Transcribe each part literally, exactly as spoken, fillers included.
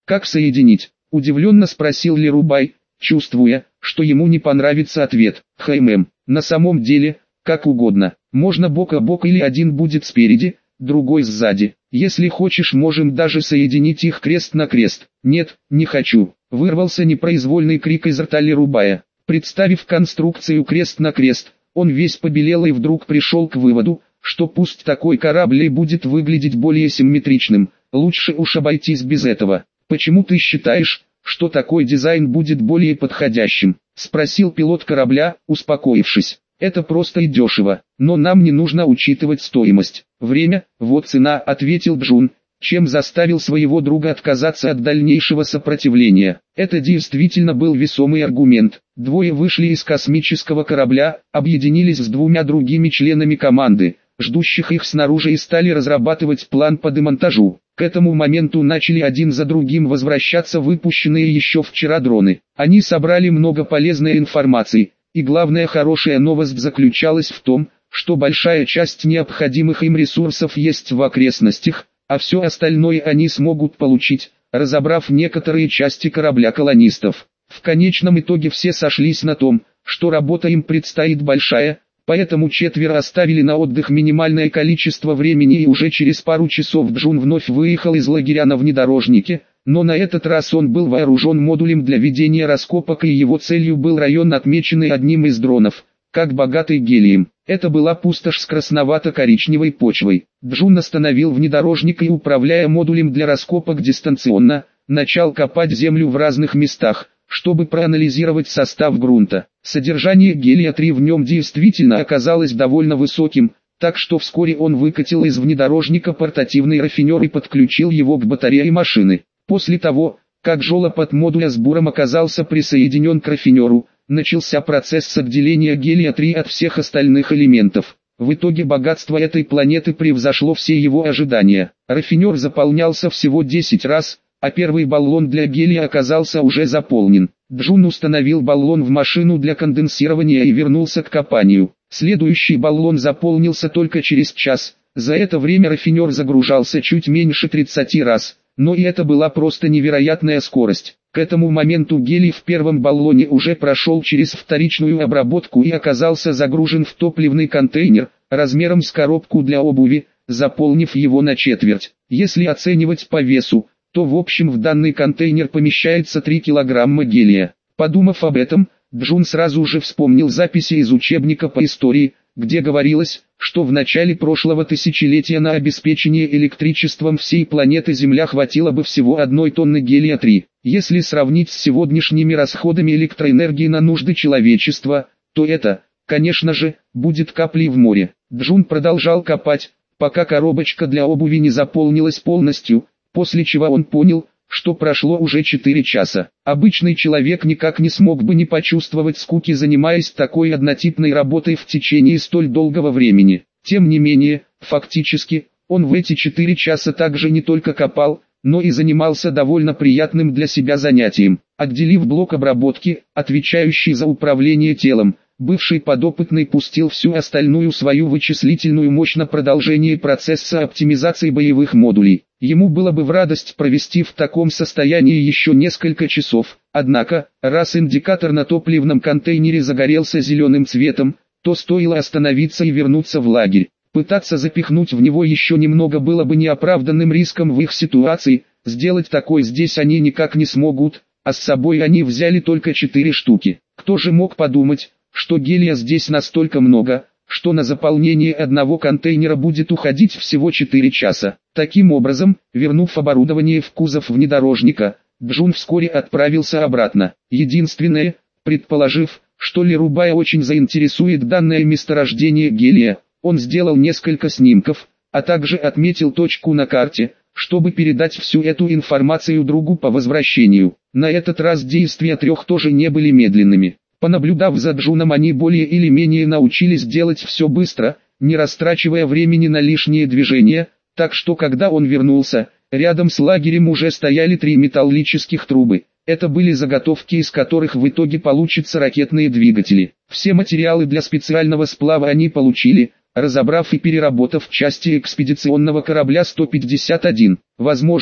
Как соединить? Удивленно спросил Лерубай, чувствуя, что ему не понравится ответ. Хм, на самом деле, как угодно. Можно бок о бок или один будет спереди, другой сзади. Если хочешь, можем даже соединить их крест на крест. Нет, не хочу. Вырвался непроизвольный крик из рта Лерубая. Представив конструкцию крест на крест, он весь побелел и вдруг пришел к выводу, что пусть такой корабль и будет выглядеть более симметричным, лучше уж обойтись без этого. «Почему ты считаешь, что такой дизайн будет более подходящим?» — спросил пилот корабля, успокоившись. «Это просто и дешево, но нам не нужно учитывать стоимость. Время, вот цена», — ответил Джун, чем заставил своего друга отказаться от дальнейшего сопротивления. Это действительно был весомый аргумент. Двое вышли из космического корабля, объединились с двумя другими членами команды, ждущих их снаружи, и стали разрабатывать план по демонтажу. К этому моменту начали один за другим возвращаться выпущенные еще вчера дроны. Они собрали много полезной информации, и главная хорошая новость заключалась в том, что большая часть необходимых им ресурсов есть в окрестностях, а все остальное они смогут получить, разобрав некоторые части корабля колонистов. В конечном итоге все сошлись на том, что работа им предстоит большая, поэтому четверо оставили на отдых минимальное количество времени, и уже через пару часов Джун вновь выехал из лагеря на внедорожнике, но на этот раз он был вооружен модулем для ведения раскопок, и его целью был район, отмеченный одним из дронов, как богатый гелием. Это была пустошь с красновато-коричневой почвой. Джун остановил внедорожник и, управляя модулем для раскопок дистанционно, начал копать землю в разных местах, чтобы проанализировать состав грунта. Содержание гелия три в нем действительно оказалось довольно высоким, так что вскоре он выкатил из внедорожника портативный рафинер и подключил его к батарее машины. После того, как желоб от модуля с буром оказался присоединен к рафинеру, начался процесс отделения гелия три от всех остальных элементов. В итоге богатство этой планеты превзошло все его ожидания. Рафинер заполнялся всего десять раз, а первый баллон для гелия оказался уже заполнен. Джун установил баллон в машину для конденсирования и вернулся к копанию. Следующий баллон заполнился только через час. За это время рафинер загружался чуть меньше тридцати раз, но и это была просто невероятная скорость. К этому моменту гелий в первом баллоне уже прошел через вторичную обработку и оказался загружен в топливный контейнер, размером с коробку для обуви, заполнив его на четверть. Если оценивать по весу, то в общем в данный контейнер помещается три килограмма гелия. Подумав об этом, Джун сразу же вспомнил записи из учебника по истории, где говорилось, что в начале прошлого тысячелетия на обеспечение электричеством всей планеты Земля хватило бы всего одной тонны гелия три. Если сравнить с сегодняшними расходами электроэнергии на нужды человечества, то это, конечно же, будет каплей в море. Джун продолжал копать, пока коробочка для обуви не заполнилась полностью, после чего он понял, что прошло уже четыре часа. Обычный человек никак не смог бы не почувствовать скуки, занимаясь такой однотипной работой в течение столь долгого времени. Тем не менее, фактически, он в эти четыре часа также не только копал, но и занимался довольно приятным для себя занятием. Отделив блок обработки, отвечающий за управление телом, бывший подопытный пустил всю остальную свою вычислительную мощь на продолжение процесса оптимизации боевых модулей. Ему было бы в радость провести в таком состоянии еще несколько часов, однако, раз индикатор на топливном контейнере загорелся зеленым цветом, то стоило остановиться и вернуться в лагерь. Пытаться запихнуть в него еще немного было бы неоправданным риском в их ситуации, сделать такое здесь они никак не смогут, а с собой они взяли только четыре штуки. Кто же мог подумать, что гелия здесь настолько много, что на заполнение одного контейнера будет уходить всего четыре часа. Таким образом, вернув оборудование в кузов внедорожника, Джун вскоре отправился обратно. Единственное, предположив, что Лерубая очень заинтересует данное месторождение гелия, он сделал несколько снимков, а также отметил точку на карте, чтобы передать всю эту информацию другу по возвращению. На этот раз действия трех тоже не были медленными. Понаблюдав за Джуном, они более или менее научились делать все быстро, не растрачивая времени на лишние движения, так что когда он вернулся, рядом с лагерем уже стояли три металлических трубы. Это были заготовки, из которых в итоге получатся ракетные двигатели. Все материалы для специального сплава они получили, разобрав и переработав части экспедиционного корабля сто пятьдесят один. Возможно,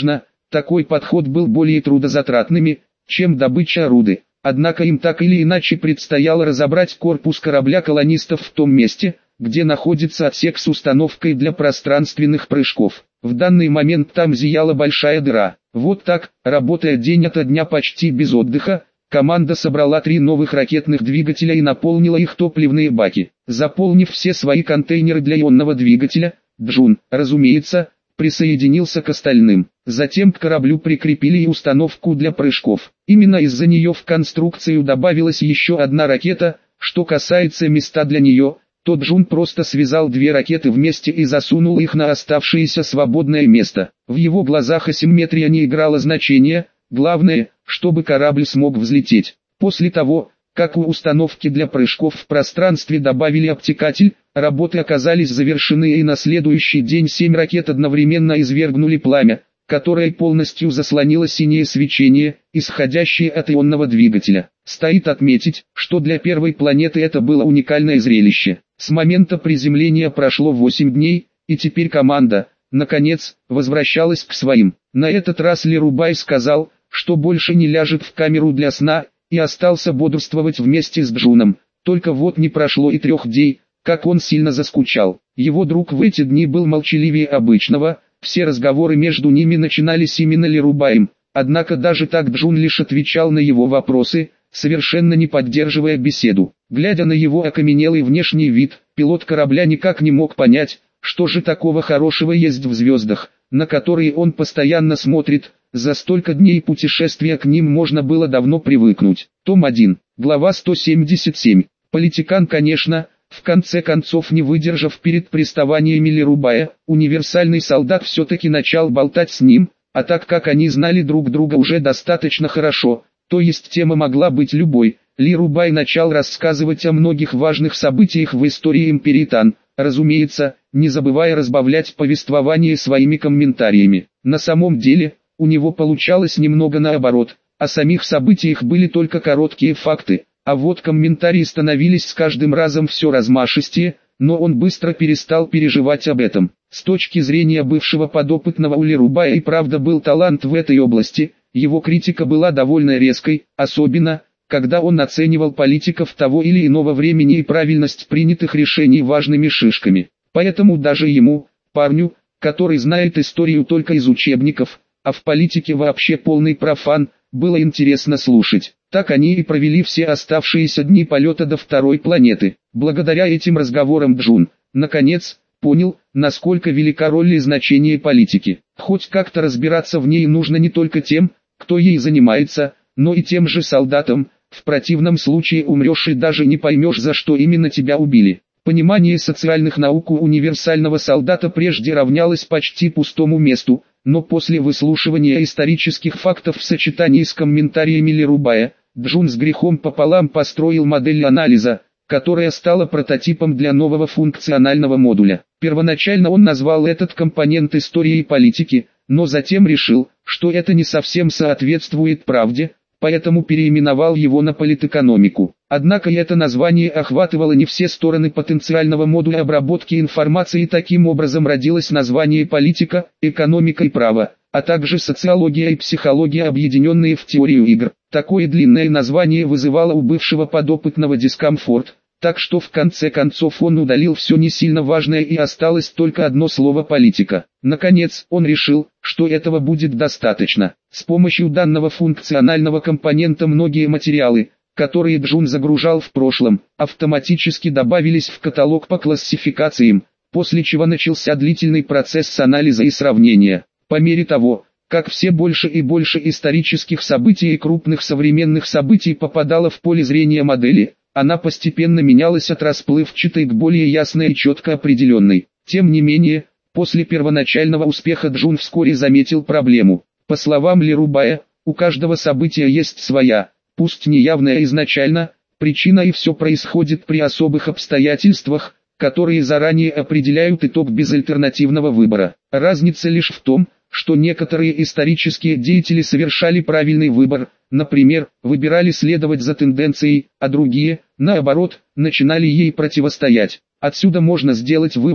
Такой подход был более трудозатратным, чем добыча руды. Однако им так или иначе предстояло разобрать корпус корабля колонистов в том месте, где находится отсек с установкой для пространственных прыжков. В данный момент там зияла большая дыра. Вот так, работая день ото дня почти без отдыха, команда собрала три новых ракетных двигателя и наполнила их топливные баки. Заполнив все свои контейнеры для ионного двигателя, Джун, разумеется, присоединился к остальным. Затем к кораблю прикрепили и установку для прыжков. Именно из-за нее в конструкцию добавилась еще одна ракета. Что касается места для нее, то Джун просто связал две ракеты вместе и засунул их на оставшееся свободное место. В его глазах асимметрия не играла значения, главное, чтобы корабль смог взлететь. После того, как у установки для прыжков в пространстве добавили обтекатель, работы оказались завершены, и на следующий день семь ракет одновременно извергнули пламя, которое полностью заслонило синее свечение, исходящее от ионного двигателя. Стоит отметить, что для первой планеты это было уникальное зрелище. С момента приземления прошло восемь дней, и теперь команда, наконец, возвращалась к своим. На этот раз Лерубай сказал, что больше не ляжет в камеру для сна, и остался бодрствовать вместе с Джуном. Только вот не прошло и трех дней, как он сильно заскучал. Его друг в эти дни был молчаливее обычного, все разговоры между ними начинались именно Лерубаем, однако даже так Джун лишь отвечал на его вопросы, совершенно не поддерживая беседу. Глядя на его окаменелый внешний вид, пилот корабля никак не мог понять, что же такого хорошего есть в звездах, на которые он постоянно смотрит. За столько дней путешествия к ним можно было давно привыкнуть. Том один, глава сто семьдесят семь. Политикан, конечно, в конце концов, не выдержав перед приставаниями Лерубая, универсальный солдат все-таки начал болтать с ним, а так как они знали друг друга уже достаточно хорошо, то есть тема могла быть любой, Лерубай начал рассказывать о многих важных событиях в истории Империи Тан, разумеется, не забывая разбавлять повествование своими комментариями. На самом деле, у него получалось немного наоборот, о самих событиях были только короткие факты, а вот комментарии становились с каждым разом все размашистее, но он быстро перестал переживать об этом. С точки зрения бывшего подопытного у Лерубая и правда был талант в этой области, его критика была довольно резкой, особенно, когда он оценивал политиков того или иного времени и правильность принятых решений важными шишками. Поэтому даже ему, парню, который знает историю только из учебников, а в политике вообще полный профан, было интересно слушать. Так они и провели все оставшиеся дни полета до второй планеты. Благодаря этим разговорам Джун, наконец, понял, насколько велика роль и значение политики. Хоть как-то разбираться в ней нужно не только тем, кто ей занимается, но и тем же солдатам. В противном случае умрешь и даже не поймешь, за что именно тебя убили. Понимание социальных наук у универсального солдата прежде равнялось почти пустому месту, но после выслушивания исторических фактов в сочетании с комментариями Лерубая, Джун с грехом пополам построил модель анализа, которая стала прототипом для нового функционального модуля. Первоначально он назвал этот компонент историей политики, но затем решил, что это не совсем соответствует правде, поэтому переименовал его на политэкономику. Однако это название охватывало не все стороны потенциального модуля обработки информации, и таким образом родилось название политика, экономика и право, а также социология и психология, объединенные в теорию игр. Такое длинное название вызывало у бывшего подопытного дискомфорт, так что в конце концов он удалил все не сильно важное и осталось только одно слово «политика». Наконец, он решил, что этого будет достаточно. С помощью данного функционального компонента многие материалы, которые Джун загружал в прошлом, автоматически добавились в каталог по классификациям, после чего начался длительный процесс анализа и сравнения. По мере того, как все больше и больше исторических событий и крупных современных событий попадало в поле зрения модели, она постепенно менялась от расплывчатой к более ясной и четко определенной. Тем не менее, после первоначального успеха Джун вскоре заметил проблему. По словам Лерубая, у каждого события есть своя, пусть неявная изначально, причина, и все происходит при особых обстоятельствах, которые заранее определяют итог без альтернативного выбора. Разница лишь в том, что некоторые исторические деятели совершали правильный выбор, например, выбирали следовать за тенденцией, а другие, наоборот, начинали ей противостоять. Отсюда можно сделать вывод,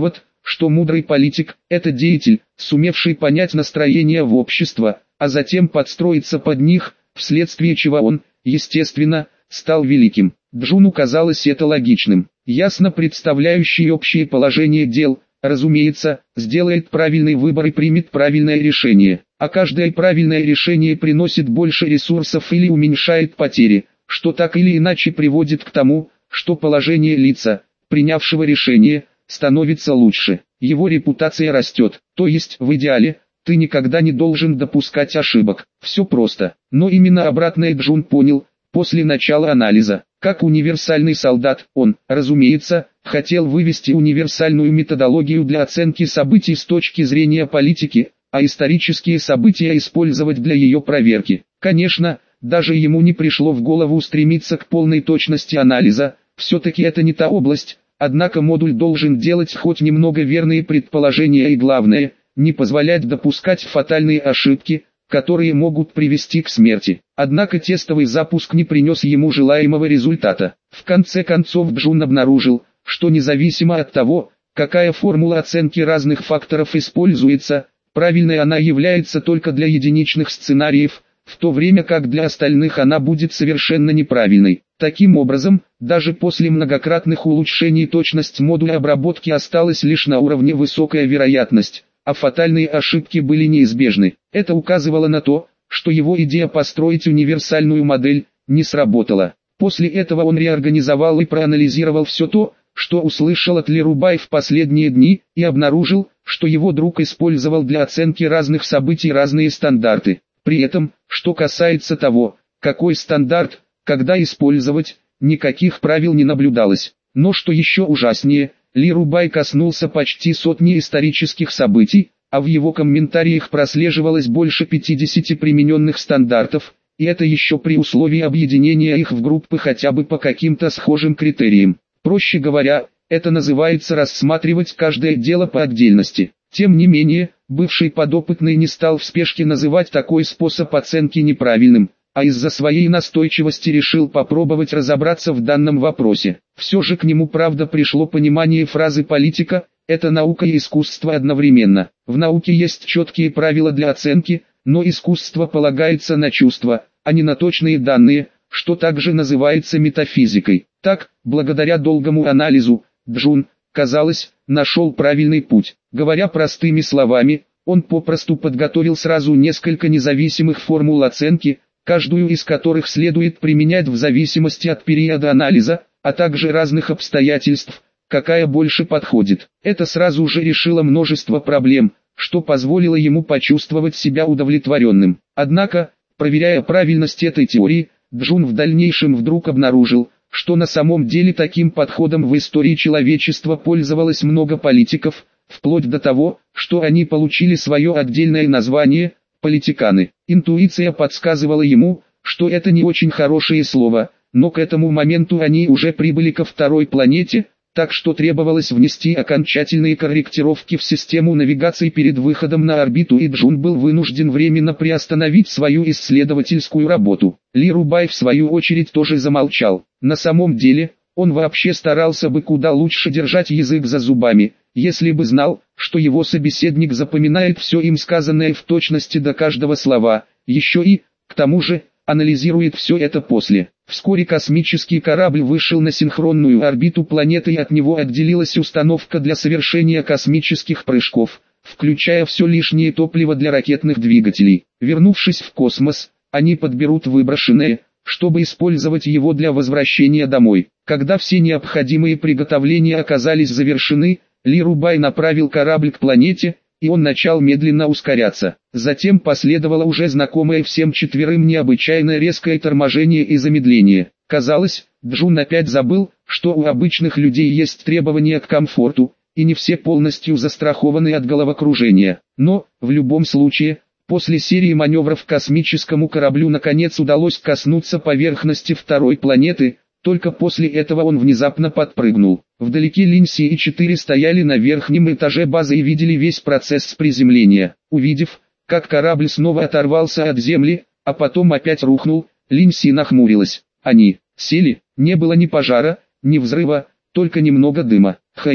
что мудрый политик – это деятель, сумевший понять настроения в общество, а затем подстроиться под них, вследствие чего он, естественно, стал великим. Джуну казалось это логичным. Ясно представляющий общее положение дел, разумеется, сделает правильный выбор и примет правильное решение. А каждое правильное решение приносит больше ресурсов или уменьшает потери, что так или иначе приводит к тому, что положение лица, принявшего решение, становится лучше. Его репутация растет, то есть в идеале, ты никогда не должен допускать ошибок. Все просто. Но именно обратное Джун понял, после начала анализа. Как универсальный солдат, он, разумеется, хотел вывести универсальную методологию для оценки событий с точки зрения политики, а исторические события использовать для ее проверки. Конечно, даже ему не пришло в голову стремиться к полной точности анализа, все-таки это не та область, однако модуль должен делать хоть немного верные предположения и главное, не позволять допускать фатальные ошибки, которые могут привести к смерти. Однако тестовый запуск не принес ему желаемого результата. В конце концов Джун обнаружил, что независимо от того, какая формула оценки разных факторов используется, правильной она является только для единичных сценариев, в то время как для остальных она будет совершенно неправильной. Таким образом, даже после многократных улучшений точность модуля обработки осталась лишь на уровне высокая вероятность, а фатальные ошибки были неизбежны. Это указывало на то, что его идея построить универсальную модель не сработала. После этого он реорганизовал и проанализировал все то, что услышал от Лерубай в последние дни, и обнаружил, что его друг использовал для оценки разных событий разные стандарты. При этом, что касается того, какой стандарт, когда использовать, никаких правил не наблюдалось. Но что еще ужаснее, Лерубай коснулся почти сотни исторических событий, а в его комментариях прослеживалось больше пятидесяти примененных стандартов, и это еще при условии объединения их в группы хотя бы по каким-то схожим критериям. Проще говоря, это называется рассматривать каждое дело по отдельности. Тем не менее, бывший подопытный не стал в спешке называть такой способ оценки неправильным, а из-за своей настойчивости решил попробовать разобраться в данном вопросе. Все же к нему правда пришло понимание фразы политика «это наука и искусство одновременно». В науке есть четкие правила для оценки, но искусство полагается на чувства, а не на точные данные, что также называется метафизикой. Так, благодаря долгому анализу, Джун, казалось, нашел правильный путь. Говоря простыми словами, он попросту подготовил сразу несколько независимых формул оценки, каждую из которых следует применять в зависимости от периода анализа, а также разных обстоятельств, какая больше подходит. Это сразу же решило множество проблем, что позволило ему почувствовать себя удовлетворенным. Однако, проверяя правильность этой теории, Джун в дальнейшем вдруг обнаружил, что на самом деле таким подходом в истории человечества пользовалось много политиков, вплоть до того, что они получили свое отдельное название – политиканы. Интуиция подсказывала ему, что это не очень хорошее слово, но к этому моменту они уже прибыли ко второй планете, так что требовалось внести окончательные корректировки в систему навигации перед выходом на орбиту, и Джун был вынужден временно приостановить свою исследовательскую работу. Лерубай в свою очередь тоже замолчал. На самом деле, он вообще старался бы куда лучше держать язык за зубами, если бы знал, что его собеседник запоминает все им сказанное в точности до каждого слова, еще и, к тому же, анализирует все это после. Вскоре космический корабль вышел на синхронную орбиту планеты, и от него отделилась установка для совершения космических прыжков, включая все лишнее топливо для ракетных двигателей. Вернувшись в космос, они подберут выброшенное, чтобы использовать его для возвращения домой. Когда все необходимые приготовления оказались завершены, Лерубай направил корабль к планете, и он начал медленно ускоряться. Затем последовало уже знакомое всем четверым необычайно резкое торможение и замедление. Казалось, Джун опять забыл, что у обычных людей есть требования к комфорту, и не все полностью застрахованы от головокружения. Но, в любом случае, после серии маневров космическому кораблю наконец удалось коснуться поверхности второй планеты. Только после этого он внезапно подпрыгнул. Вдалеке Линси и четыре стояли на верхнем этаже базы и видели весь процесс приземления. Увидев, как корабль снова оторвался от земли, а потом опять рухнул, Линси нахмурилась. Они сели, не было ни пожара, ни взрыва, только немного дыма. «Хэймэм,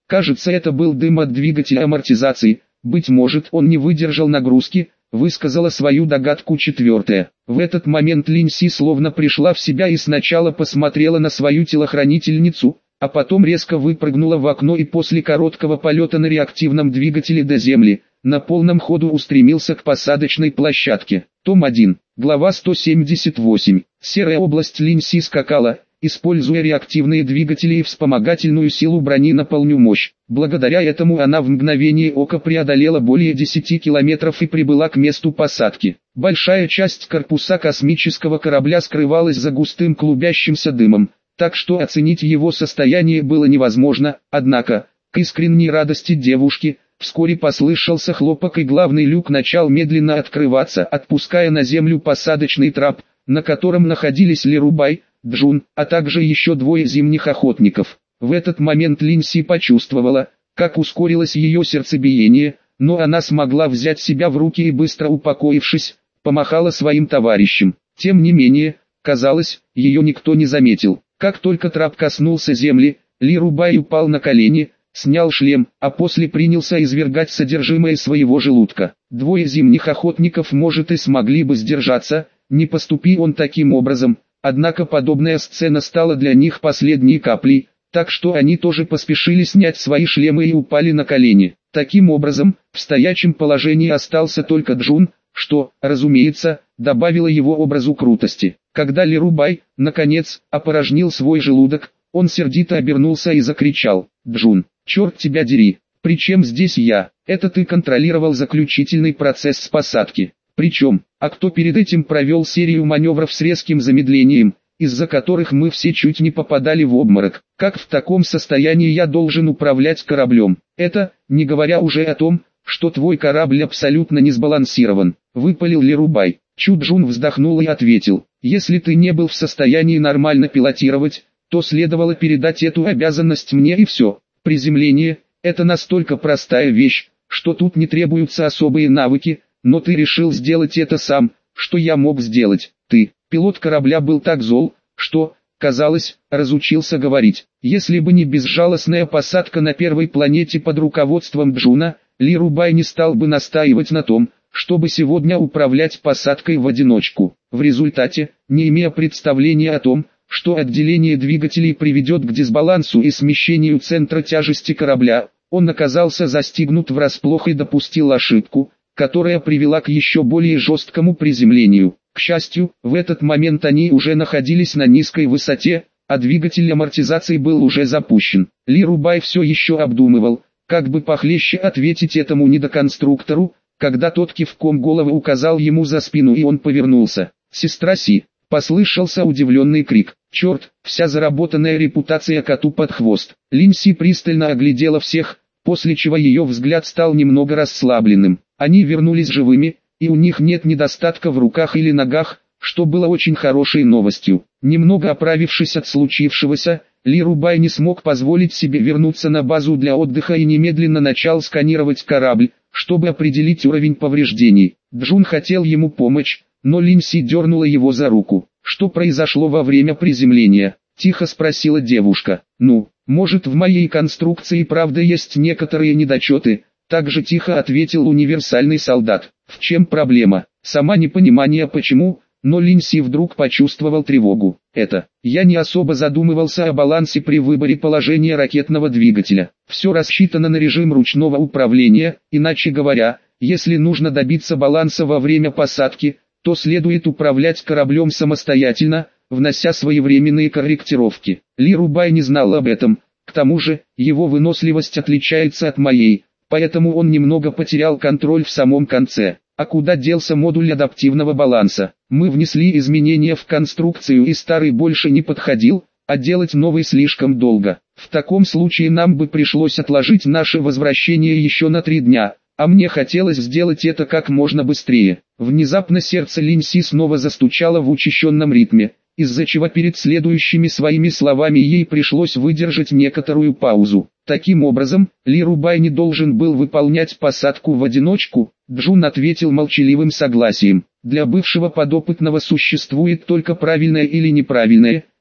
Кажется, это был дым от двигателя амортизации, быть может, он не выдержал нагрузки, высказала свою догадку четвертая. В этот момент Линси словно пришла в себя и сначала посмотрела на свою телохранительницу, а потом резко выпрыгнула в окно и после короткого полета на реактивном двигателе до земли, на полном ходу устремился к посадочной площадке. Том один. Глава сто семьдесят восемь. Серая область Линси скакала, используя реактивные двигатели и вспомогательную силу брони на полную мощь. Благодаря этому она в мгновение ока преодолела более десяти километров и прибыла к месту посадки. Большая часть корпуса космического корабля скрывалась за густым клубящимся дымом, так что оценить его состояние было невозможно, однако, к искренней радости девушки, вскоре послышался хлопок и главный люк начал медленно открываться, отпуская на землю посадочный трап, на котором находились Лирубай, Джун, а также еще двое зимних охотников. В этот момент Линси почувствовала, как ускорилось ее сердцебиение, но она смогла взять себя в руки и быстро упокоившись, помахала своим товарищам. Тем не менее, казалось, ее никто не заметил. Как только трап коснулся земли, Лирубай упал на колени, снял шлем, а после принялся извергать содержимое своего желудка. Двое зимних охотников, может, и смогли бы сдержаться, не поступи он таким образом, однако подобная сцена стала для них последней каплей, так что они тоже поспешили снять свои шлемы и упали на колени. Таким образом, в стоячем положении остался только Джун, что, разумеется, добавило его образу крутости. Когда Лирубай, наконец, опорожнил свой желудок, он сердито обернулся и закричал: «Джун, черт тебя дери, причем здесь я? Это ты контролировал заключительный процесс посадки. Причем, а кто перед этим провел серию маневров с резким замедлением, из-за которых мы все чуть не попадали в обморок? Как в таком состоянии я должен управлять кораблем? Это, не говоря уже о том, что твой корабль абсолютно не сбалансирован», — выпалил Лирубай. Чуджун вздохнул и ответил: «Если ты не был в состоянии нормально пилотировать, то следовало передать эту обязанность мне и все. Приземление — это настолько простая вещь, что тут не требуются особые навыки, но ты решил сделать это сам. Что я мог сделать? Ты, пилот корабля, был так зол, что, казалось, разучился говорить. Если бы не безжалостная посадка на первой планете под руководством Джуна, Лирубай не стал бы настаивать на том, чтобы сегодня управлять посадкой в одиночку. В результате, не имея представления о том, что отделение двигателей приведет к дисбалансу и смещению центра тяжести корабля, он оказался застигнут врасплох и допустил ошибку, которая привела к еще более жесткому приземлению. К счастью, в этот момент они уже находились на низкой высоте, а двигатель амортизации был уже запущен. Лирубай все еще обдумывал, как бы похлеще ответить этому недоконструктору, когда тот кивком головы указал ему за спину и он повернулся. «Сестра Си!» — послышался удивленный крик. «Черт, вся заработанная репутация коту под хвост!» Линси пристально оглядела всех, после чего ее взгляд стал немного расслабленным. Они вернулись живыми, и у них нет недостатка в руках или ногах, что было очень хорошей новостью. Немного оправившись от случившегося, Лирубай не смог позволить себе вернуться на базу для отдыха и немедленно начал сканировать корабль, чтобы определить уровень повреждений. Джун хотел ему помочь, но Линси дернула его за руку. «Что произошло во время приземления?» — тихо спросила девушка. «Ну, может, в моей конструкции правда есть некоторые недочеты?» — также тихо ответил универсальный солдат. «В чем проблема?» Сама непонимание почему, но Линси вдруг почувствовал тревогу. «Это, я не особо задумывался о балансе при выборе положения ракетного двигателя. Все рассчитано на режим ручного управления, иначе говоря, если нужно добиться баланса во время посадки, то следует управлять кораблем самостоятельно, внося своевременные корректировки». Лирубай не знал об этом, к тому же, его выносливость отличается от моей, поэтому он немного потерял контроль в самом конце. А куда делся модуль адаптивного баланса? Мы внесли изменения в конструкцию и старый больше не подходил, а делать новый слишком долго. В таком случае нам бы пришлось отложить наше возвращение еще на три дня, а мне хотелось сделать это как можно быстрее. Внезапно сердце Линси снова застучало в учащенном ритме, из-за чего перед следующими своими словами ей пришлось выдержать некоторую паузу. Таким образом, Лирубай не должен был выполнять посадку в одиночку. Джун ответил молчаливым согласием. Для бывшего подопытного существует только правильное или неправильное,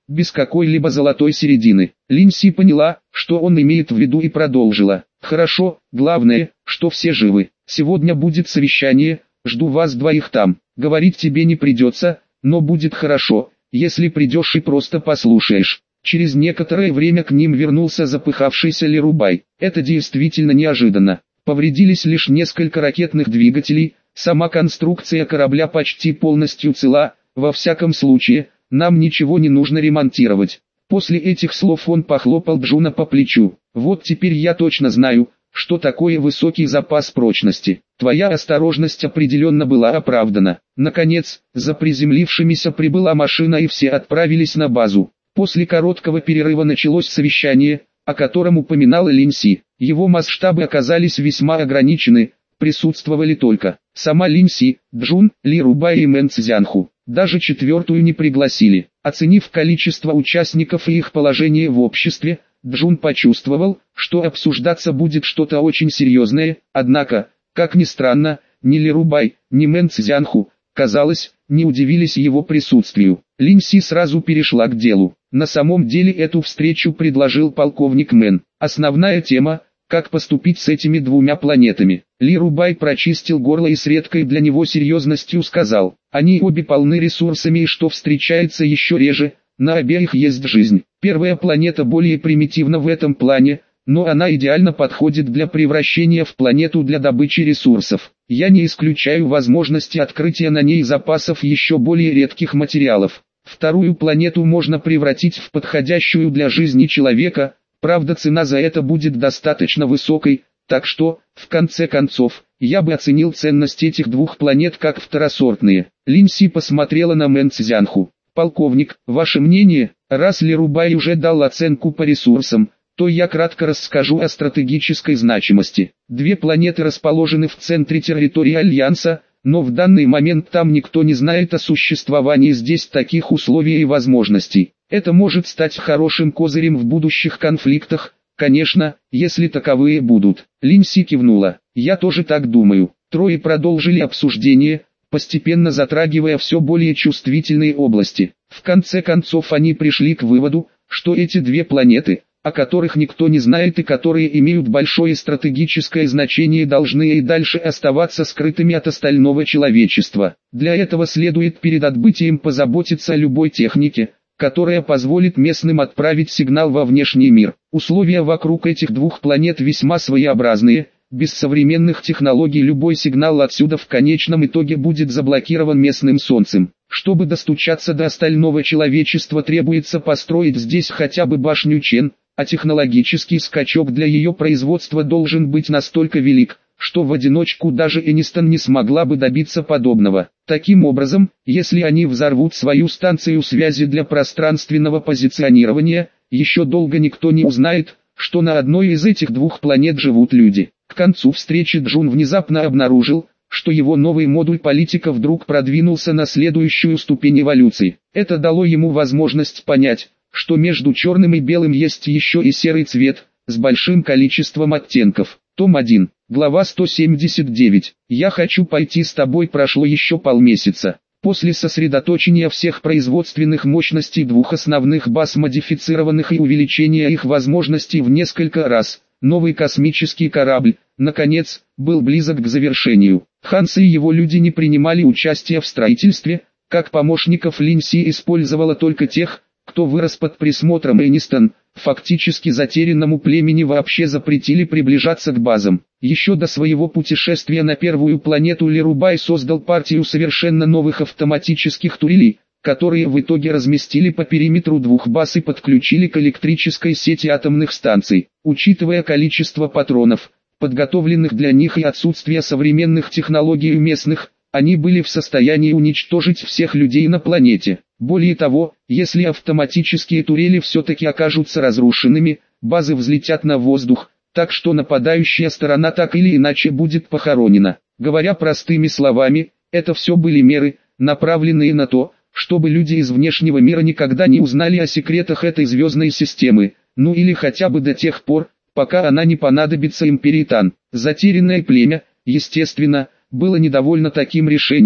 без какой-либо золотой середины. Линси поняла, что он имеет в виду, и продолжила. Хорошо, главное, что все живы. Сегодня будет совещание, жду вас двоих там. Говорить тебе не придется, но будет хорошо, если придешь и просто послушаешь. Через некоторое время к ним вернулся запыхавшийся Лерубай. Это действительно неожиданно. Повредились лишь несколько ракетных двигателей, сама конструкция корабля почти полностью цела, во всяком случае, нам ничего не нужно ремонтировать. После этих слов он похлопал Джуна по плечу. Вот теперь я точно знаю, что такое высокий запас прочности. Твоя осторожность определенно была оправдана. Наконец, за приземлившимися прибыла машина и все отправились на базу. После короткого перерыва началось совещание, о котором упоминала Линси. Его масштабы оказались весьма ограничены, присутствовали только сама Линси, Джун, Лерубай и Мэн Цзянху. Даже четвертую не пригласили. Оценив количество участников и их положение в обществе, Джун почувствовал, что обсуждаться будет что-то очень серьезное, однако, как ни странно, ни Лерубай, ни Мэн Цзянху, казалось, не удивились его присутствию. Линси сразу перешла к делу. На самом деле эту встречу предложил полковник Мэн. Основная тема – как поступить с этими двумя планетами. Лерубай прочистил горло и с редкой для него серьезностью сказал: они обе полны ресурсами, и что встречается еще реже, на обеих есть жизнь. Первая планета более примитивна в этом плане, но она идеально подходит для превращения в планету для добычи ресурсов. Я не исключаю возможности открытия на ней запасов еще более редких материалов. Вторую планету можно превратить в подходящую для жизни человека, правда цена за это будет достаточно высокой, так что, в конце концов, я бы оценил ценность этих двух планет как второсортные. Линси посмотрела на Мэн Цзянху. Полковник, ваше мнение? Раз Лерубай уже дал оценку по ресурсам, то я кратко расскажу о стратегической значимости. Две планеты расположены в центре территории Альянса, но в данный момент там никто не знает о существовании здесь таких условий и возможностей. Это может стать хорошим козырем в будущих конфликтах, конечно, если таковые будут. Линси кивнула. Я тоже так думаю. Трое продолжили обсуждение, постепенно затрагивая все более чувствительные области. В конце концов они пришли к выводу, что эти две планеты, о которых никто не знает и которые имеют большое стратегическое значение, должны и дальше оставаться скрытыми от остального человечества. Для этого следует перед отбытием позаботиться о любой технике, которая позволит местным отправить сигнал во внешний мир. Условия вокруг этих двух планет весьма своеобразные. Без современных технологий любой сигнал отсюда в конечном итоге будет заблокирован местным солнцем. Чтобы достучаться до остального человечества, требуется построить здесь хотя бы башню Чен, а технологический скачок для ее производства должен быть настолько велик, что в одиночку даже Энистон не смогла бы добиться подобного. Таким образом, если они взорвут свою станцию связи для пространственного позиционирования, еще долго никто не узнает, что на одной из этих двух планет живут люди. К концу встречи Джун внезапно обнаружил, что его новый модуль политика вдруг продвинулся на следующую ступень эволюции. Это дало ему возможность понять, что между черным и белым есть еще и серый цвет, с большим количеством оттенков. Том один, глава сто семьдесят девять. «Я хочу пойти с тобой» прошло еще полмесяца. После сосредоточения всех производственных мощностей двух основных баз модифицированных и увеличения их возможностей в несколько раз, новый космический корабль, наконец, был близок к завершению. Ханс и его люди не принимали участия в строительстве, как помощников Линси использовала только тех, кто вырос под присмотром Энистон. Фактически затерянному племени вообще запретили приближаться к базам. Еще до своего путешествия на первую планету Лерубай создал партию совершенно новых автоматических турелей, которые в итоге разместили по периметру двух баз и подключили к электрической сети атомных станций. Учитывая количество патронов, подготовленных для них, и отсутствие современных технологий у местных, они были в состоянии уничтожить всех людей на планете. Более того, если автоматические турели все-таки окажутся разрушенными, базы взлетят на воздух, так что нападающая сторона так или иначе будет похоронена. Говоря простыми словами, это все были меры, направленные на то, чтобы люди из внешнего мира никогда не узнали о секретах этой звездной системы, ну или хотя бы до тех пор, пока она не понадобится империи Тан. Затерянное племя, естественно, было недовольно таким решением,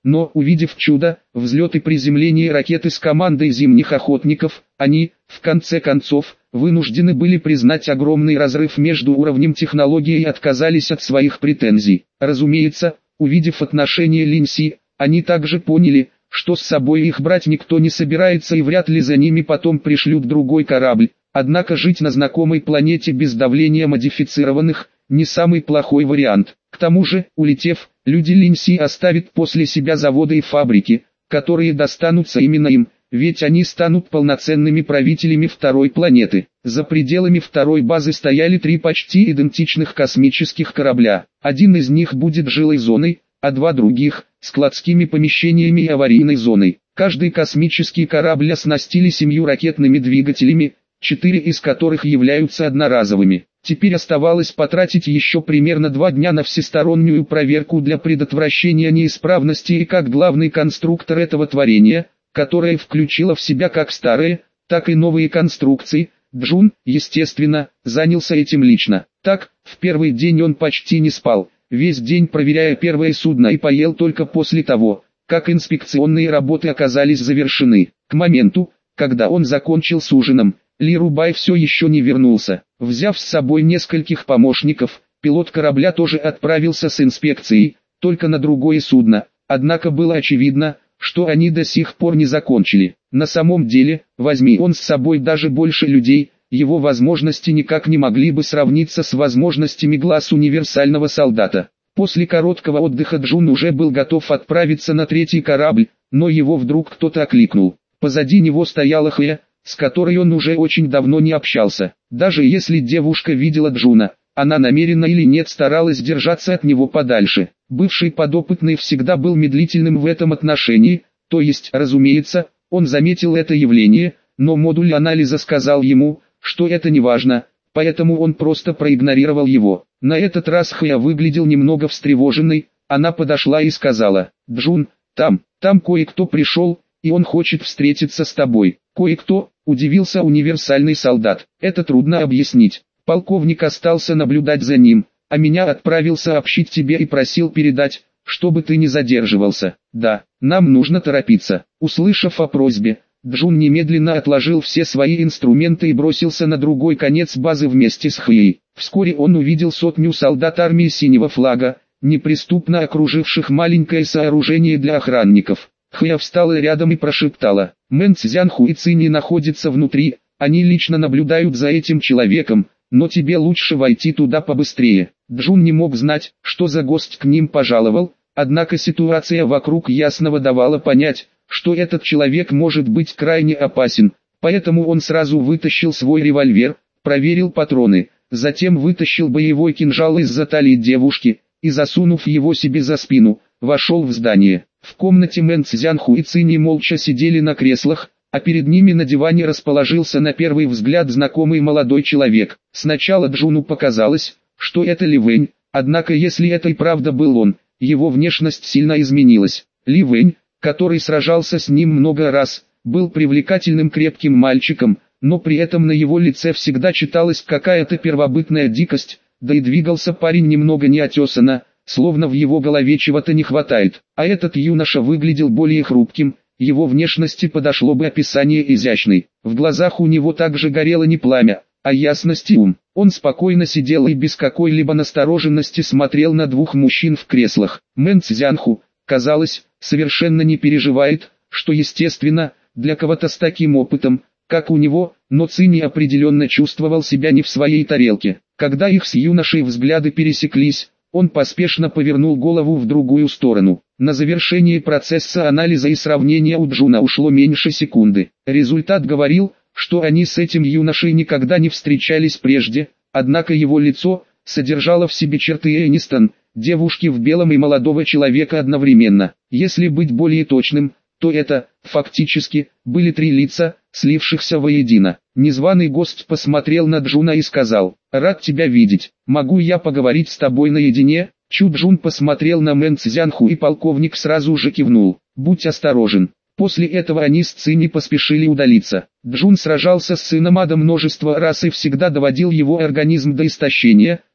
Но, увидев чудо, взлет и приземление ракеты с командой зимних охотников, они, в конце концов, вынуждены были признать огромный разрыв между уровнем технологии и отказались от своих претензий. Разумеется, увидев отношение Линси, они также поняли, что с собой их брать никто не собирается и вряд ли за ними потом пришлют другой корабль. Однако жить на знакомой планете без давления модифицированных – не самый плохой вариант. К тому же, улетев, люди Линси оставят после себя заводы и фабрики, которые достанутся именно им, ведь они станут полноценными правителями второй планеты. За пределами второй базы стояли три почти идентичных космических корабля. Один из них будет жилой зоной, а два других – складскими помещениями и аварийной зоной. Каждый космический корабль оснастили семью ракетными двигателями, четыре из которых являются одноразовыми. Теперь оставалось потратить еще примерно два дня на всестороннюю проверку для предотвращения неисправностей и как главный конструктор этого творения, которое включило в себя как старые, так и новые конструкции, Джун, естественно, занялся этим лично. Так, в первый день он почти не спал, весь день проверяя первое судно и поел только после того, как инспекционные работы оказались завершены. К моменту, когда он закончил с ужином, Ли Рубай все еще не вернулся. Взяв с собой нескольких помощников, пилот корабля тоже отправился с инспекцией, только на другое судно, однако было очевидно, что они до сих пор не закончили. На самом деле, возьми он с собой даже больше людей, его возможности никак не могли бы сравниться с возможностями глаз универсального солдата. После короткого отдыха Джун уже был готов отправиться на третий корабль, но его вдруг кто-то окликнул. Позади него стояла Хэ, с которой он уже очень давно не общался. Даже если девушка видела Джуна, она намеренно или нет старалась держаться от него подальше. Бывший подопытный всегда был медлительным в этом отношении, то есть, разумеется, он заметил это явление, но модуль анализа сказал ему, что это не важно, поэтому он просто проигнорировал его. На этот раз Хэ выглядел немного встревоженной, она подошла и сказала: «Джун, там, там кое-кто пришел, и он хочет встретиться с тобой». «Кое-кто?» – удивился универсальный солдат. «Это трудно объяснить. Полковник остался наблюдать за ним, а меня отправил сообщить тебе и просил передать, чтобы ты не задерживался. Да, нам нужно торопиться». Услышав о просьбе, Джун немедленно отложил все свои инструменты и бросился на другой конец базы вместе с Хэей. Вскоре он увидел сотню солдат армии синего флага, неприступно окруживших маленькое сооружение для охранников. Хэя встала рядом и прошептала: «Мэн Цзянху и Цини находятся внутри, они лично наблюдают за этим человеком, но тебе лучше войти туда побыстрее». Джун не мог знать, что за гость к ним пожаловал, однако ситуация вокруг ясно давала понять, что этот человек может быть крайне опасен, поэтому он сразу вытащил свой револьвер, проверил патроны, затем вытащил боевой кинжал из-за талии девушки и, засунув его себе за спину, вошел в здание. В комнате Мэн Цзянху и Цини молча сидели на креслах, а перед ними на диване расположился на первый взгляд знакомый молодой человек. Сначала Джуну показалось, что это Ли Вэнь, однако если это и правда был он, его внешность сильно изменилась. Ли Вэнь, который сражался с ним много раз, был привлекательным крепким мальчиком, но при этом на его лице всегда читалась какая-то первобытная дикость, да и двигался парень немного неотесанно, словно в его голове чего-то не хватает. А этот юноша выглядел более хрупким, его внешности подошло бы описание изящной. В глазах у него также горело не пламя, а ясность и ум. Он спокойно сидел и без какой-либо настороженности смотрел на двух мужчин в креслах. Мэн Цзянху, казалось, совершенно не переживает, что естественно, для кого-то с таким опытом, как у него, но Цини определенно чувствовал себя не в своей тарелке. Когда их с юношей взгляды пересеклись, он поспешно повернул голову в другую сторону. На завершение процесса анализа и сравнения у Джуна ушло меньше секунды. Результат говорил, что они с этим юношей никогда не встречались прежде, однако его лицо содержало в себе черты Энистон, девушки в белом и молодого человека одновременно. Если быть более точным, то это, фактически, были три лица, слившихся воедино. Незваный гость посмотрел на Джуна и сказал: «Рад тебя видеть. Могу я поговорить с тобой наедине?» Чу Джун посмотрел на Мэн Цзянху, и полковник сразу же кивнул: «Будь осторожен». После этого они с Цини поспешили удалиться. Джун сражался с сыном ада множество раз и всегда доводил его организм до истощения,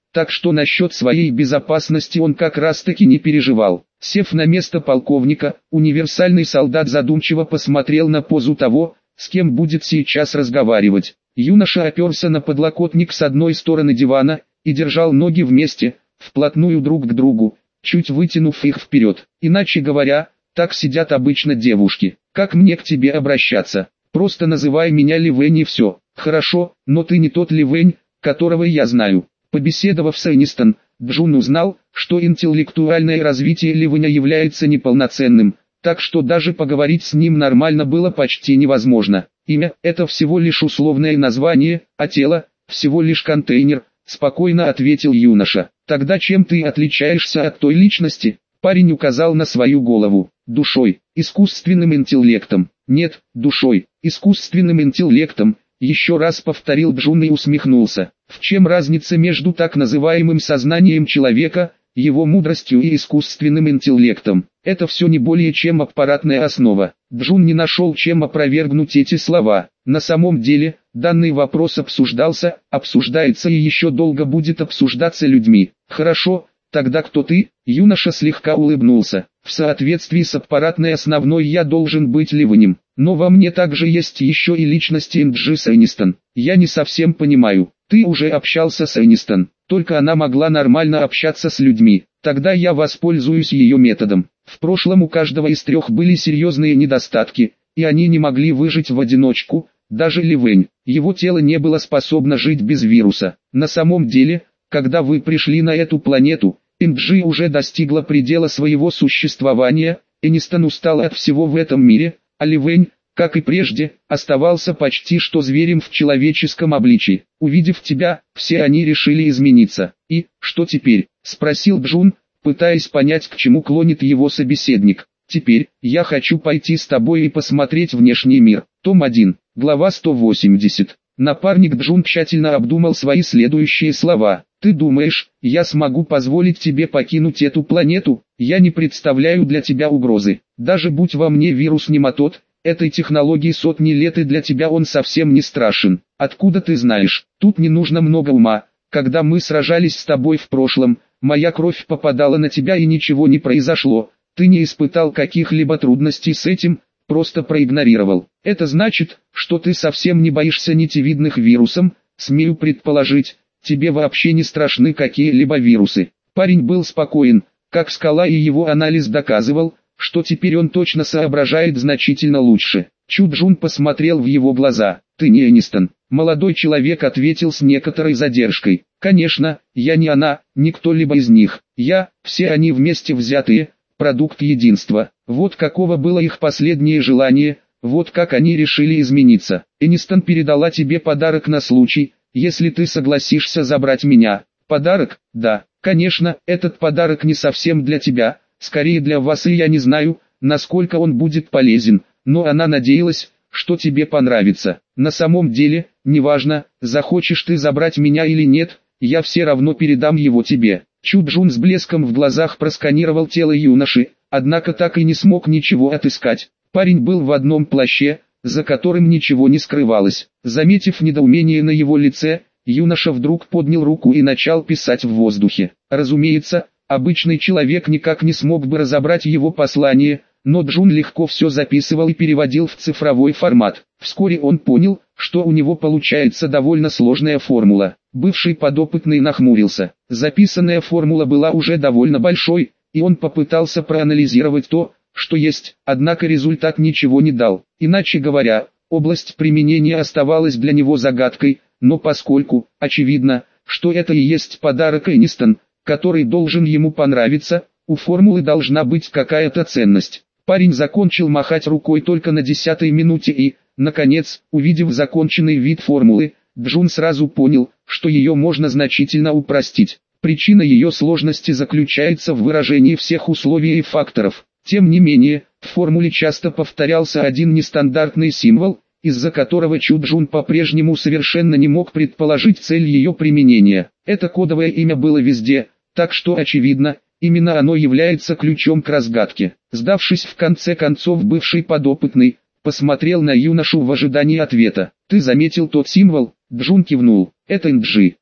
так что насчет своей безопасности он как раз таки не переживал. Сев на место полковника, универсальный солдат задумчиво посмотрел на позу того, с кем будет сейчас разговаривать. Юноша оперся на подлокотник с одной стороны дивана и держал ноги вместе, вплотную друг к другу, чуть вытянув их вперед. Иначе говоря, так сидят обычно девушки. Как мне к тебе обращаться? Просто называй меня Ливень и все. Хорошо, но ты не тот Ливень, которого я знаю. Побеседовав с Энистон, Джун узнал, что интеллектуальное развитие Ливеня является неполноценным, так что даже поговорить с ним нормально было почти невозможно. Имя – это всего лишь условное название, а тело – всего лишь контейнер, спокойно ответил юноша. Тогда чем ты отличаешься от той личности? Парень указал на свою голову. Душой, искусственным интеллектом. Нет, душой, искусственным интеллектом. Еще раз повторил Джун и усмехнулся. В чем разница между так называемым сознанием человека, его мудростью и искусственным интеллектом? Это все не более чем аппаратная основа. Джун не нашел чем опровергнуть эти слова. На самом деле, данный вопрос обсуждался, обсуждается и еще долго будет обсуждаться людьми. Хорошо, тогда кто ты? Юноша слегка улыбнулся. В соответствии с аппаратной основной я должен быть Ливенем. Но во мне также есть еще и личность Энджи Энистон. Я не совсем понимаю. Ты уже общался с Энистон, только она могла нормально общаться с людьми. Тогда я воспользуюсь ее методом. В прошлом у каждого из трех были серьезные недостатки, и они не могли выжить в одиночку, даже Ливень. Его тело не было способно жить без вируса. На самом деле, когда вы пришли на эту планету, Энджи уже достигла предела своего существования, Энистон устал от всего в этом мире, а Ливень, как и прежде, оставался почти что зверем в человеческом обличии. Увидев тебя, все они решили измениться. И, что теперь? Спросил Джун, пытаясь понять, к чему клонит его собеседник. Теперь, я хочу пойти с тобой и посмотреть внешний мир. Том один, глава сто восемьдесят. Напарник Джун тщательно обдумал свои следующие слова. Ты думаешь, я смогу позволить тебе покинуть эту планету? Я не представляю для тебя угрозы. Даже будь во мне вирус нематод, этой технологии сотни лет и для тебя он совсем не страшен. Откуда ты знаешь? Тут не нужно много ума. Когда мы сражались с тобой в прошлом, моя кровь попадала на тебя и ничего не произошло. Ты не испытал каких-либо трудностей с этим, просто проигнорировал. Это значит, что ты совсем не боишься нитевидных вирусов, смею предположить, тебе вообще не страшны какие-либо вирусы. Парень был спокоен, как скала, и его анализ доказывал, что теперь он точно соображает значительно лучше. Чу Джун посмотрел в его глаза. «Ты не Энистон». Молодой человек ответил с некоторой задержкой. «Конечно, я не она, не кто-либо из них. Я, все они вместе взятые, продукт единства. Вот каково было их последнее желание, вот как они решили измениться. Энистон передала тебе подарок на случай, если ты согласишься забрать меня». «Подарок? Да, конечно, этот подарок не совсем для тебя, скорее для вас, и я не знаю, насколько он будет полезен, но она надеялась, что тебе понравится. На самом деле, неважно, захочешь ты забрать меня или нет, я все равно передам его тебе». Чу Джун с блеском в глазах просканировал тело юноши, однако так и не смог ничего отыскать. Парень был в одном плаще, за которым ничего не скрывалось. Заметив недоумение на его лице, юноша вдруг поднял руку и начал писать в воздухе. Разумеется, обычный человек никак не смог бы разобрать его послание, но Джун легко все записывал и переводил в цифровой формат. Вскоре он понял, что у него получается довольно сложная формула. Бывший подопытный нахмурился. Записанная формула была уже довольно большой, и он попытался проанализировать то, что есть, однако результат ничего не дал. Иначе говоря, область применения оставалась для него загадкой, но поскольку, очевидно, что это и есть подарок Энистон, который должен ему понравиться, у формулы должна быть какая-то ценность. Парень закончил махать рукой только на десятой минуте и, наконец, увидев законченный вид формулы, Джун сразу понял, что ее можно значительно упростить. Причина ее сложности заключается в выражении всех условий и факторов. Тем не менее, в формуле часто повторялся один нестандартный символ, из-за которого Чу Джун по-прежнему совершенно не мог предположить цель ее применения. Это кодовое имя было везде, так что очевидно, именно оно является ключом к разгадке. Сдавшись в конце концов, бывший подопытный посмотрел на юношу в ожидании ответа. «Ты заметил тот символ?» Джун кивнул. «Это Энджи.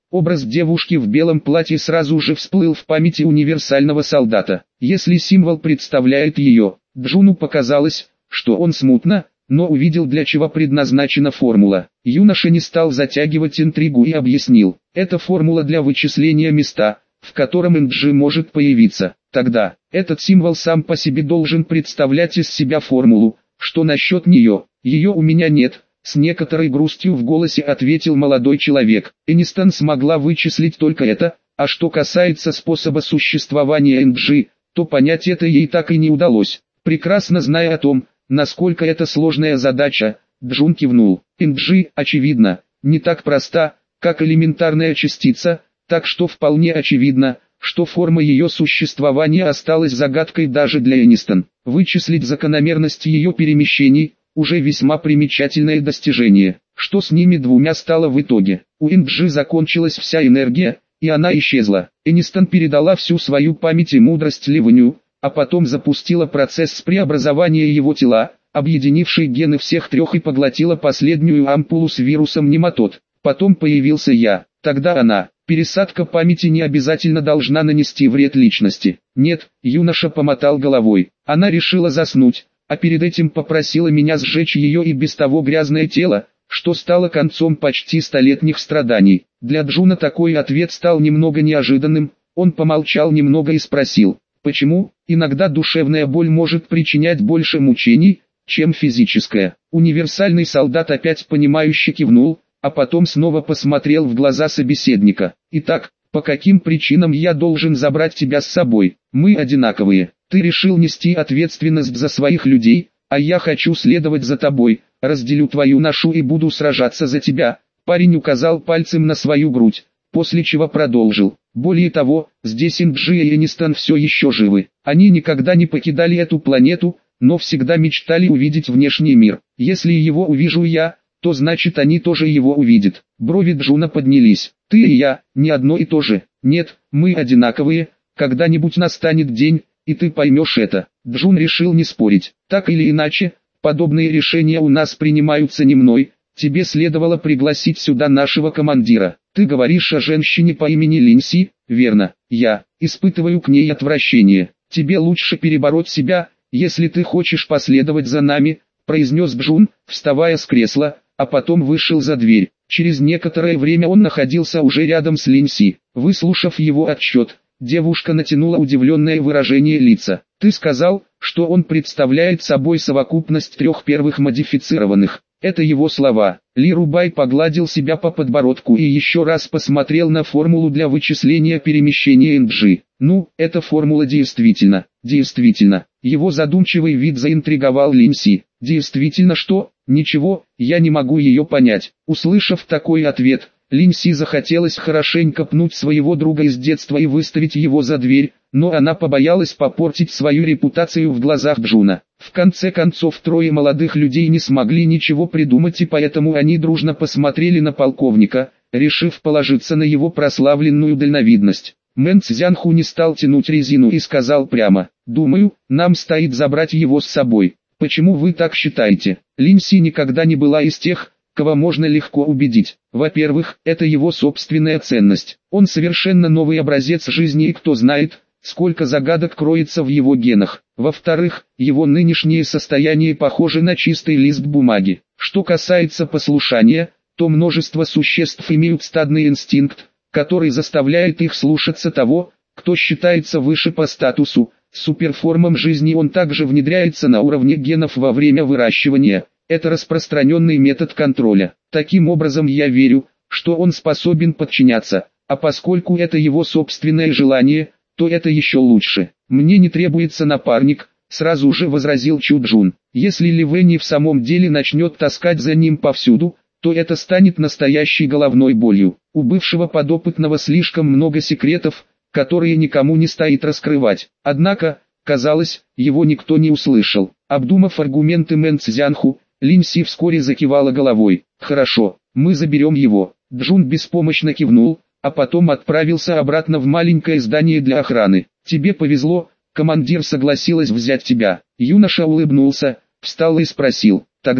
Образ девушки в белом платье сразу же всплыл в памяти универсального солдата. Если символ представляет ее, Джуну показалось, что он смутно, но увидел, для чего предназначена формула. Юноша не стал затягивать интригу и объяснил: это формула для вычисления места, в котором Энджи может появиться. Тогда, этот символ сам по себе должен представлять из себя формулу. Что насчет нее? Ее у меня нет. С некоторой грустью в голосе ответил молодой человек. Энистон смогла вычислить только это, а что касается способа существования Энджи, то понять это ей так и не удалось. Прекрасно зная о том, насколько это сложная задача, Джун кивнул. Энджи, очевидно, не так проста, как элементарная частица, так что вполне очевидно, что форма ее существования осталась загадкой даже для Энистон. Вычислить закономерность ее перемещений – уже весьма примечательное достижение. Что с ними двумя стало в итоге? У Энджи закончилась вся энергия, и она исчезла. Энистон передала всю свою память и мудрость Ливаню, а потом запустила процесс преобразования его тела, объединивший гены всех трех, и поглотила последнюю ампулу с вирусом нематод. Потом появился я. Тогда она. Пересадка памяти не обязательно должна нанести вред личности. Нет, юноша помотал головой. Она решила заснуть, а перед этим попросила меня сжечь ее и без того грязное тело, что стало концом почти столетних страданий. Для Джуна такой ответ стал немного неожиданным. Он помолчал немного и спросил: почему? Иногда душевная боль может причинять больше мучений, чем физическая. Универсальный солдат опять понимающе кивнул, а потом снова посмотрел в глаза собеседника. Итак, по каким причинам я должен забрать тебя с собой? Мы одинаковые. Ты решил нести ответственность за своих людей, а я хочу следовать за тобой. Разделю твою ношу и буду сражаться за тебя. Парень указал пальцем на свою грудь, после чего продолжил. Более того, здесь Энджи и Энистон все еще живы. Они никогда не покидали эту планету, но всегда мечтали увидеть внешний мир. Если его увижу я, то значит они тоже его увидят. Брови Джуна поднялись. Ты и я, не одно и то же. Нет, мы одинаковые. Когда-нибудь настанет день, и ты поймешь это. Джун решил не спорить. Так или иначе, подобные решения у нас принимаются не мной. Тебе следовало пригласить сюда нашего командира. Ты говоришь о женщине по имени Линси, верно? Я испытываю к ней отвращение. Тебе лучше перебороть себя, если ты хочешь последовать за нами, произнес Джун, вставая с кресла, а потом вышел за дверь. Через некоторое время он находился уже рядом с Линси. Выслушав его отчет, девушка натянула удивленное выражение лица. Ты сказал, что он представляет собой совокупность трех первых модифицированных. Это его слова. Ли Рубай погладил себя по подбородку и еще раз посмотрел на формулу для вычисления перемещения Энджи. Ну, эта формула действительно, действительно. Его задумчивый вид заинтриговал Линси. Действительно что? Ничего, я не могу ее понять. Услышав такой ответ, Линси захотелось хорошенько пнуть своего друга из детства и выставить его за дверь, но она побоялась попортить свою репутацию в глазах Джуна. В конце концов трое молодых людей не смогли ничего придумать, и поэтому они дружно посмотрели на полковника, решив положиться на его прославленную дальновидность. Мэн Цзянху не стал тянуть резину и сказал прямо: «Думаю, нам стоит забрать его с собой». «Почему вы так считаете?» Линси никогда не была из тех, кого можно легко убедить. Во-первых, это его собственная ценность. Он совершенно новый образец жизни, и кто знает, сколько загадок кроется в его генах. Во-вторых, его нынешнее состояние похоже на чистый лист бумаги. Что касается послушания, то множество существ имеют стадный инстинкт, который заставляет их слушаться того, кто считается выше по статусу. Суперформам жизни он также внедряется на уровне генов во время выращивания. Это распространенный метод контроля. Таким образом я верю, что он способен подчиняться, а поскольку это его собственное желание, то это еще лучше. Мне не требуется напарник, сразу же возразил Чуджун. Если Ли Вэнь в самом деле начнет таскать за ним повсюду, то это станет настоящей головной болью. У бывшего подопытного слишком много секретов, которые никому не стоит раскрывать. Однако, казалось, его никто не услышал. Обдумав аргументы Мэн Цзянху, Линси вскоре закивала головой. «Хорошо, мы заберем его». Джун беспомощно кивнул, а потом отправился обратно в маленькое здание для охраны. «Тебе повезло, командир согласилась взять тебя». Юноша улыбнулся, встал и спросил: «Тогда,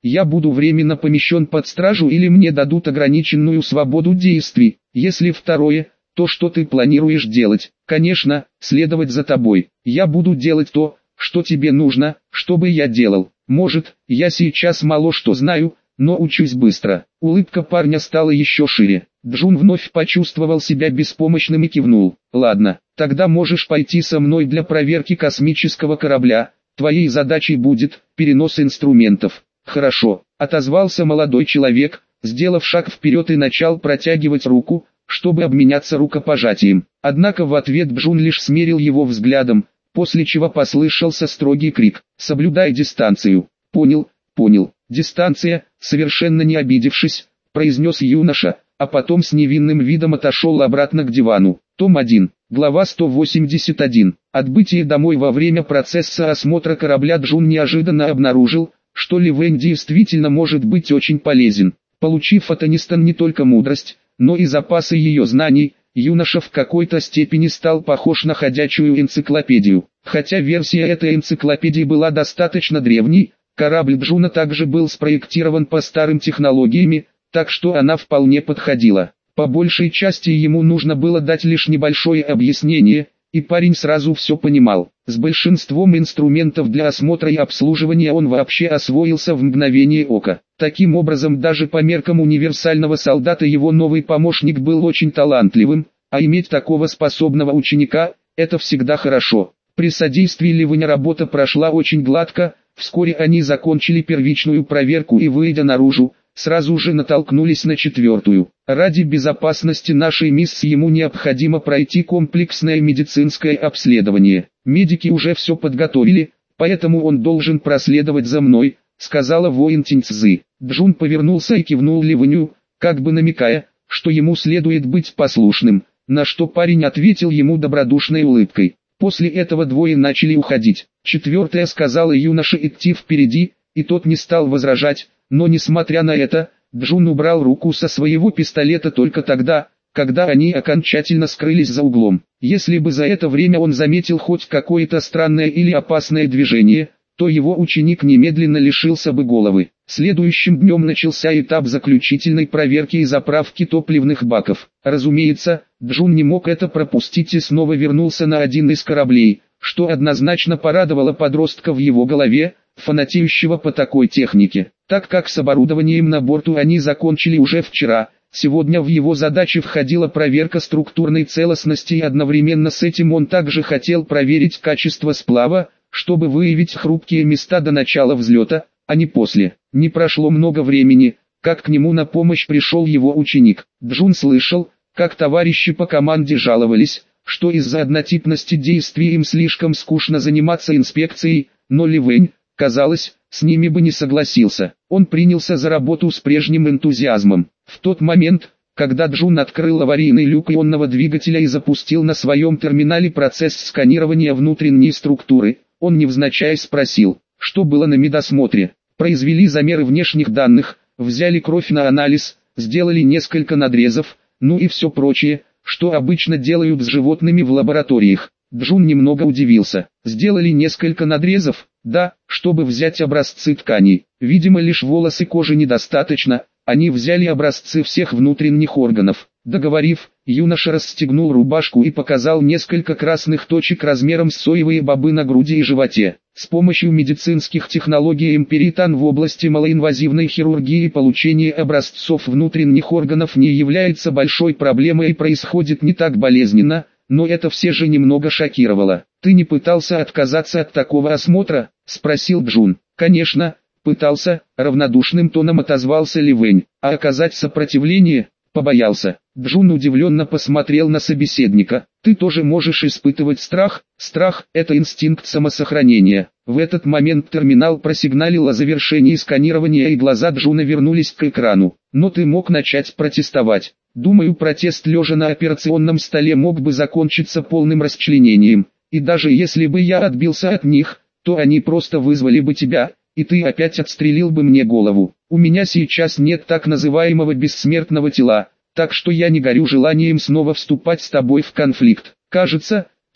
я буду временно помещен под стражу или мне дадут ограниченную свободу действий. Если второе, то что ты планируешь делать? Конечно, следовать за тобой. Я буду делать то, что тебе нужно, чтобы я делал. Может, я сейчас мало что знаю, но учусь быстро. Улыбка парня стала еще шире. Джун вновь почувствовал себя беспомощным и кивнул. Ладно, тогда можешь пойти со мной для проверки космического корабля. Твоей задачей будет перенос инструментов. Хорошо, отозвался молодой человек, сделав шаг вперед и начал протягивать руку, чтобы обменяться рукопожатием. Однако в ответ Джун лишь смерил его взглядом, после чего послышался строгий крик: «Соблюдай дистанцию». «Понял, понял, дистанция», совершенно не обидевшись, произнес юноша, а потом с невинным видом отошел обратно к дивану. Том один, глава сто восемьдесят один. Отбытие домой во время процесса осмотра корабля Джун неожиданно обнаружил, что Ли Вэнь действительно может быть очень полезен. Получив от Анистон не только мудрость, но и запасы ее знаний, юноша в какой-то степени стал похож на ходячую энциклопедию. Хотя версия этой энциклопедии была достаточно древней, корабль Джуна также был спроектирован по старым технологиями, так что она вполне подходила. По большей части ему нужно было дать лишь небольшое объяснение, и парень сразу все понимал. С большинством инструментов для осмотра и обслуживания он вообще освоился в мгновение ока. Таким образом, даже по меркам универсального солдата его новый помощник был очень талантливым, а иметь такого способного ученика – это всегда хорошо. При содействии Ли Вэня работа прошла очень гладко, вскоре они закончили первичную проверку и, выйдя наружу, сразу же натолкнулись на четвертую. Ради безопасности нашей миссии ему необходимо пройти комплексное медицинское обследование. Медики уже все подготовили, поэтому он должен проследовать за мной, сказала воин Тиньцзы. Джун повернулся и кивнул Ли Вэню, как бы намекая, что ему следует быть послушным, на что парень ответил ему добродушной улыбкой. После этого двое начали уходить. Четвертая сказала юноше идти впереди, и тот не стал возражать. Но несмотря на это, Джун убрал руку со своего пистолета только тогда, когда они окончательно скрылись за углом. Если бы за это время он заметил хоть какое-то странное или опасное движение, то его ученик немедленно лишился бы головы. Следующим днем начался этап заключительной проверки и заправки топливных баков. Разумеется, Джун не мог это пропустить и снова вернулся на один из кораблей, что однозначно порадовало подростка в его голове, фанатеющего по такой технике. Так как с оборудованием на борту они закончили уже вчера, сегодня в его задачи входила проверка структурной целостности и одновременно с этим он также хотел проверить качество сплава, чтобы выявить хрупкие места до начала взлета, а не после. Не прошло много времени, как к нему на помощь пришел его ученик. Джун слышал, как товарищи по команде жаловались, что из-за однотипности действий им слишком скучно заниматься инспекцией, но Ли Вэнь, казалось, с ними бы не согласился. Он принялся за работу с прежним энтузиазмом. В тот момент, когда Джун открыл аварийный люк ионного двигателя и запустил на своем терминале процесс сканирования внутренней структуры, он невзначай спросил, что было на медосмотре. Произвели замеры внешних данных, взяли кровь на анализ, сделали несколько надрезов, ну и все прочее, что обычно делают с животными в лабораториях. Джун немного удивился. Сделали несколько надрезов, да, чтобы взять образцы тканей. Видимо, лишь волос и кожи недостаточно, они взяли образцы всех внутренних органов. Договорив, юноша расстегнул рубашку и показал несколько красных точек размером с соевые бобы на груди и животе. С помощью медицинских технологий Эмпиритан в области малоинвазивной хирургии получение образцов внутренних органов не является большой проблемой и происходит не так болезненно, но это все же немного шокировало. «Ты не пытался отказаться от такого осмотра?» – спросил Джун. «Конечно, пытался», – равнодушным тоном отозвался Ли Вэнь. «А оказать сопротивление?» «Побоялся». Джун удивленно посмотрел на собеседника. «Ты тоже можешь испытывать страх?» «Страх – это инстинкт самосохранения». В этот момент терминал просигналил о завершении сканирования и глаза Джуна вернулись к экрану. «Но ты мог начать протестовать». «Думаю, протест лежа на операционном столе мог бы закончиться полным расчленением. И даже если бы я отбился от них, то они просто вызвали бы тебя, и ты опять отстрелил бы мне голову. У меня сейчас нет так называемого бессмертного тела, так что я не горю желанием снова вступать с тобой в конфликт. Кажется,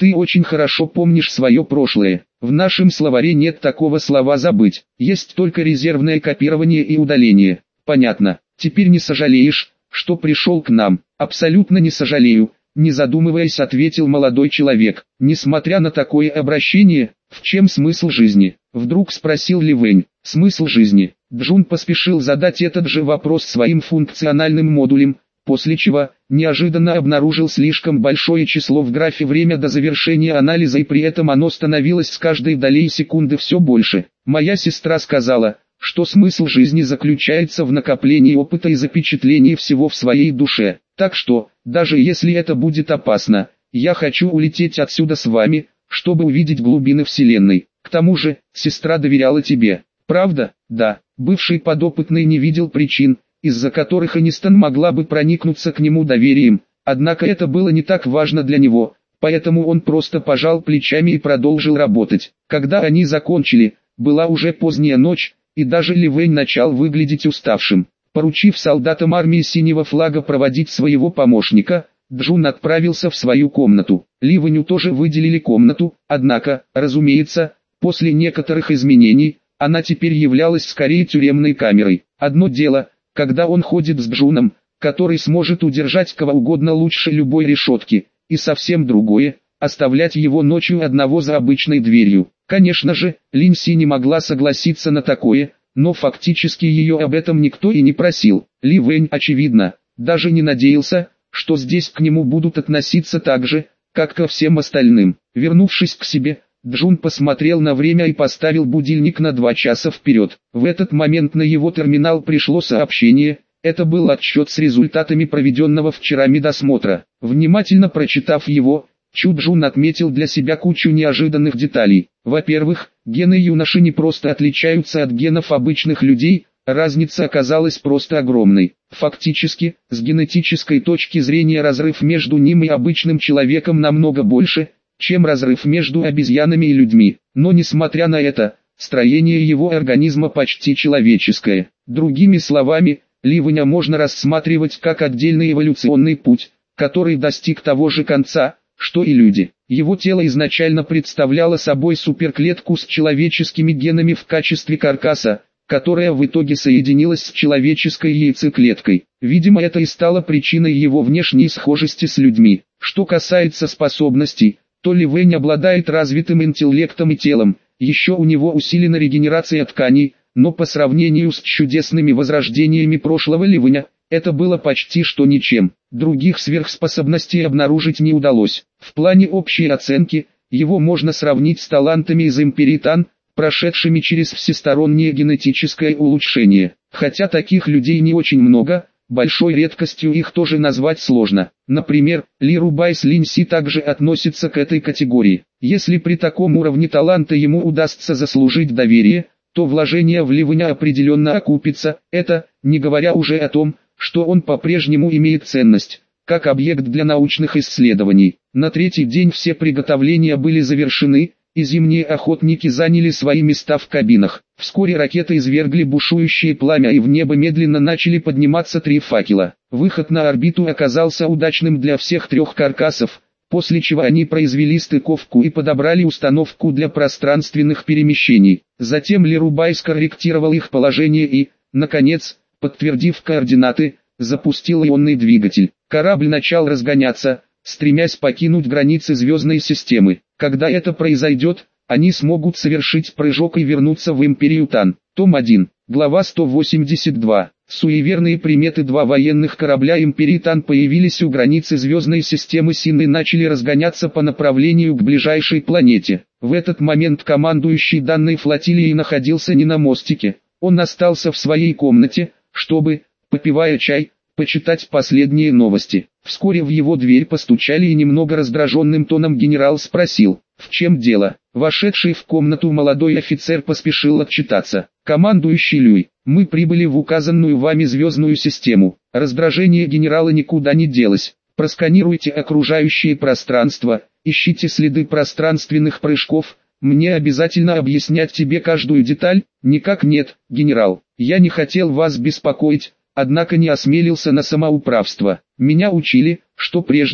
Ты очень хорошо помнишь свое прошлое. В нашем словаре нет такого слова «забыть». Есть только резервное копирование и удаление. Понятно. Теперь не сожалеешь, что пришел к нам? Абсолютно не сожалею. Не задумываясь, ответил молодой человек. Несмотря на такое обращение, в чем смысл жизни? Вдруг спросил Ли Вэнь. Смысл жизни? Джун поспешил задать этот же вопрос своим функциональным модулем, после чего неожиданно обнаружил слишком большое число в графе время до завершения анализа, и при этом оно становилось с каждой долей секунды все больше. Моя сестра сказала, что смысл жизни заключается в накоплении опыта и запечатлении всего в своей душе. Так что, даже если это будет опасно, я хочу улететь отсюда с вами, чтобы увидеть глубины Вселенной. К тому же, сестра доверяла тебе. Правда? Да. Бывший подопытный не видел причин, из-за которых Анистон могла бы проникнуться к нему доверием, однако это было не так важно для него, поэтому он просто пожал плечами и продолжил работать. Когда они закончили, была уже поздняя ночь, и даже Ли Вэнь начал выглядеть уставшим. Поручив солдатам армии Синего Флага проводить своего помощника, Джун отправился в свою комнату. Ли Вэню тоже выделили комнату, однако, разумеется, после некоторых изменений, она теперь являлась скорее тюремной камерой. Одно дело, когда он ходит с Джуном, который сможет удержать кого угодно лучше любой решетки, и совсем другое – оставлять его ночью одного за обычной дверью. Конечно же, Лин Си не могла согласиться на такое, но фактически ее об этом никто и не просил. Ли Вэнь, очевидно, даже не надеялся, что здесь к нему будут относиться так же, как ко всем остальным. Вернувшись к себе, Джун посмотрел на время и поставил будильник на два часа вперед. В этот момент на его терминал пришло сообщение. Это был отчет с результатами проведенного вчера медосмотра. Внимательно прочитав его, Чу Джун отметил для себя кучу неожиданных деталей. Во-первых, гены юноши не просто отличаются от генов обычных людей, разница оказалась просто огромной. Фактически, с генетической точки зрения разрыв между ним и обычным человеком намного больше, чем разрыв между обезьянами и людьми. Но несмотря на это, строение его организма почти человеческое. Другими словами, Ли Вэня можно рассматривать как отдельный эволюционный путь, который достиг того же конца, что и люди. Его тело изначально представляло собой суперклетку с человеческими генами в качестве каркаса, которая в итоге соединилась с человеческой яйцеклеткой. Видимо, это и стало причиной его внешней схожести с людьми. Что касается способностей, то Ли Вэнь обладает развитым интеллектом и телом, еще у него усилена регенерация тканей, но по сравнению с чудесными возрождениями прошлого Ли Вэня, это было почти что ничем. Других сверхспособностей обнаружить не удалось. В плане общей оценки, его можно сравнить с талантами из Империи Тан, прошедшими через всестороннее генетическое улучшение. Хотя таких людей не очень много, большой редкостью их тоже назвать сложно. Например, Ли Рубай с Лин Си также относятся к этой категории. Если при таком уровне таланта ему удастся заслужить доверие, то вложение в Ли Вэня определенно окупится, это, не говоря уже о том, что он по-прежнему имеет ценность, как объект для научных исследований. На третий день все приготовления были завершены, и зимние охотники заняли свои места в кабинах. Вскоре ракеты извергли бушующее пламя, и в небо медленно начали подниматься три факела. Выход на орбиту оказался удачным для всех трех каркасов, после чего они произвели стыковку и подобрали установку для пространственных перемещений. Затем Ли Рубай скорректировал их положение и, наконец, подтвердив координаты, запустил ионный двигатель. Корабль начал разгоняться, стремясь покинуть границы звездной системы. Когда это произойдет, они смогут совершить прыжок и вернуться в Империю Тан. Том один, глава сто восемьдесят два. Суеверные приметы. Два военных корабля Империи Тан появились у границы звездной системы Син и начали разгоняться по направлению к ближайшей планете. В этот момент командующий данной флотилией находился не на мостике. Он остался в своей комнате, чтобы, попивая чай, почитать последние новости. Вскоре в его дверь постучали, и немного раздраженным тоном генерал спросил: «В чем дело?» Вошедший в комнату молодой офицер поспешил отчитаться: «Командующий Люй, мы прибыли в указанную вами звездную систему». Раздражение генерала никуда не делось. «Просканируйте окружающее пространство, ищите следы пространственных прыжков. Мне обязательно объяснять тебе каждую деталь?» «Никак нет, генерал. Я не хотел вас беспокоить, однако не осмелился на самоуправство. Меня учили, что прежде,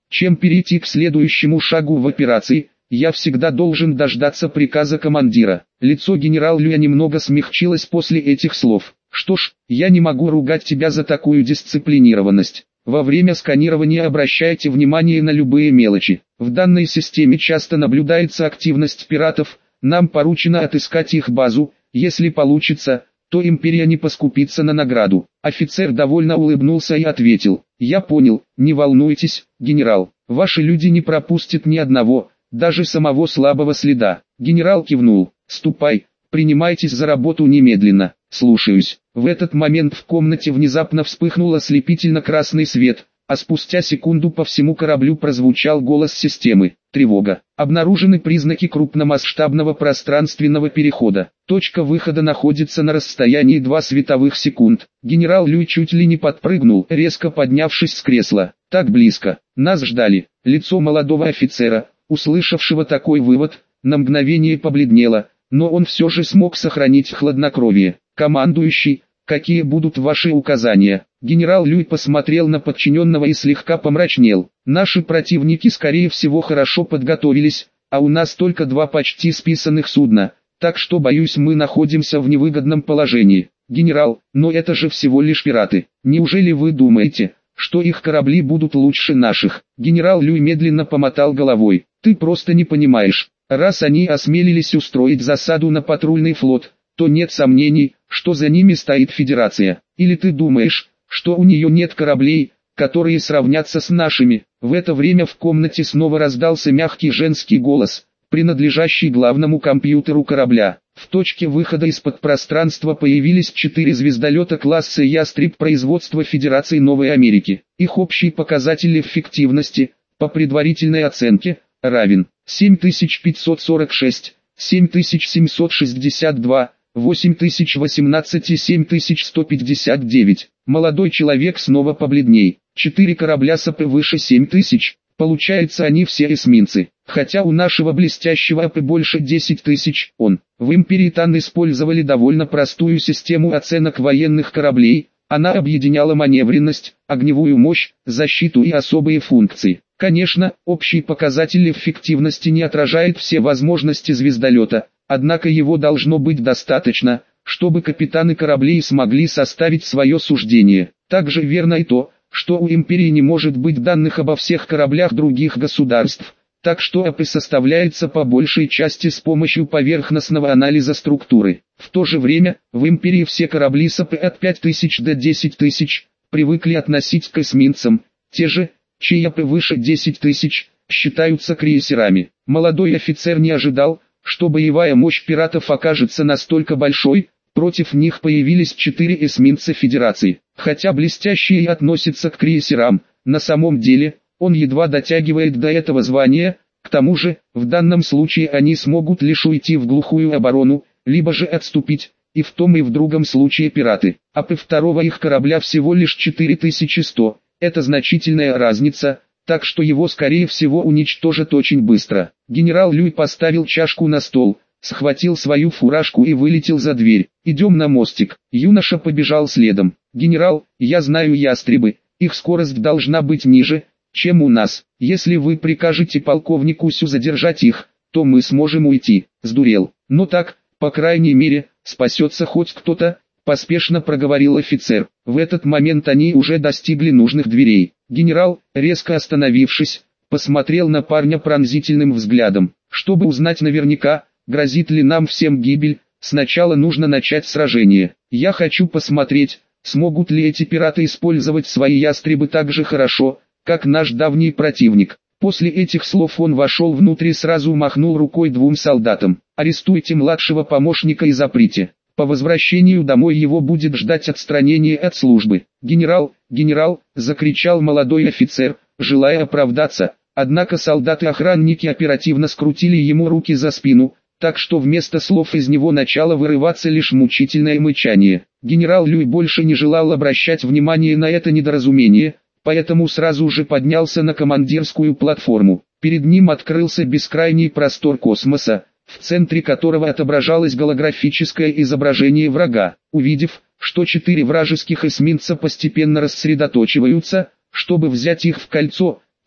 чем перейти к следующему шагу в операции, я всегда должен дождаться приказа командира. Лицо генерала Люя немного смягчилось после этих слов. Что ж, я не могу ругать тебя за такую дисциплинированность. Во время сканирования обращайте внимание на любые мелочи. В данной системе часто наблюдается активность пиратов, нам поручено отыскать их базу, если получится, то империя не поскупится на награду. Офицер довольно улыбнулся и ответил: я понял, не волнуйтесь, генерал, ваши люди не пропустят ни одного, даже самого слабого следа. Генерал кивнул. Ступай, принимайтесь за работу немедленно. Слушаюсь. В этот момент в комнате внезапно вспыхнул ослепительно красный свет, а спустя секунду по всему кораблю прозвучал голос системы. Тревога. Обнаружены признаки крупномасштабного пространственного перехода. Точка выхода находится на расстоянии двух световых секунд. Генерал Люй чуть ли не подпрыгнул, резко поднявшись с кресла. Так близко. Нас ждали. Лицо молодого офицера, услышавшего такой вывод, на мгновение побледнело, но он все же смог сохранить хладнокровие. Командующий, какие будут ваши указания? Генерал Люй посмотрел на подчиненного и слегка помрачнел. Наши противники скорее всего хорошо подготовились, а у нас только два почти списанных судна, так что боюсь мы находимся в невыгодном положении. Генерал, но это же всего лишь пираты. Неужели вы думаете, что их корабли будут лучше наших? Генерал Люй медленно помотал головой. Ты просто не понимаешь. Раз они осмелились устроить засаду на патрульный флот, то нет сомнений, что за ними стоит Федерация. Или ты думаешь, что у нее нет кораблей, которые сравнятся с нашими? В это время в комнате снова раздался мягкий женский голос, принадлежащий главному компьютеру корабля. В точке выхода из-под пространства появились четыре звездолета класса «Ястреб» производства Федерации Новой Америки. Их общий показатель эффективности, по предварительной оценке, равен семь тысяч пятьсот сорок шесть, семь тысяч семьсот шестьдесят два, восемь тысяч восемнадцать и семь тысяч сто пятьдесят девять. Молодой человек снова побледней. Четыре корабля САП выше семь тысяч. Получается, они все эсминцы. Хотя у нашего блестящего АП больше десять тысяч. Он. В Империи Тан использовали довольно простую систему оценок военных кораблей. Она объединяла маневренность, огневую мощь, защиту и особые функции. Конечно, общий показатель эффективности не отражает все возможности звездолета, однако его должно быть достаточно, чтобы капитаны кораблей смогли составить свое суждение. Также верно и то, что у Империи не может быть данных обо всех кораблях других государств, так что АП составляется по большей части с помощью поверхностного анализа структуры. В то же время, в Империи все корабли с АП от пяти тысяч до десяти тысяч привыкли относить к эсминцам, те же, чьи АП выше десяти тысяч, считаются крейсерами. Молодой офицер не ожидал, что боевая мощь пиратов окажется настолько большой. Против них появились четыре эсминца Федерации. Хотя блестящие и относятся к крейсерам, на самом деле, он едва дотягивает до этого звания. К тому же, в данном случае они смогут лишь уйти в глухую оборону, либо же отступить, и в том и в другом случае пираты. А АП второго их корабля всего лишь четыре тысячи сто. Это значительная разница, так что его скорее всего уничтожат очень быстро. Генерал Люй поставил чашку на стол, схватил свою фуражку и вылетел за дверь. «Идем на мостик». Юноша побежал следом. «Генерал, я знаю ястребы, их скорость должна быть ниже, чем у нас. Если вы прикажете полковнику Сю задержать их, то мы сможем уйти». Сдурел. «Ну так, по крайней мере, спасется хоть кто-то», поспешно проговорил офицер. В этот момент они уже достигли нужных дверей. Генерал, резко остановившись, посмотрел на парня пронзительным взглядом. «Чтобы узнать наверняка, грозит ли нам всем гибель, сначала нужно начать сражение. Я хочу посмотреть, смогут ли эти пираты использовать свои ястребы так же хорошо, как наш давний противник». После этих слов он вошел внутрь и сразу махнул рукой двум солдатам. «Арестуйте младшего помощника и заприте. По возвращению домой его будет ждать отстранение от службы». «Генерал, генерал!» – закричал молодой офицер, желая оправдаться, однако солдаты-охранники оперативно скрутили ему руки за спину, так что вместо слов из него начало вырываться лишь мучительное мычание. Генерал Люй больше не желал обращать внимание на это недоразумение, поэтому сразу же поднялся на командирскую платформу. Перед ним открылся бескрайний простор космоса, в центре которого отображалось голографическое изображение врага. Увидев, что четыре вражеских эсминца постепенно рассредоточиваются, чтобы взять их в кольцо,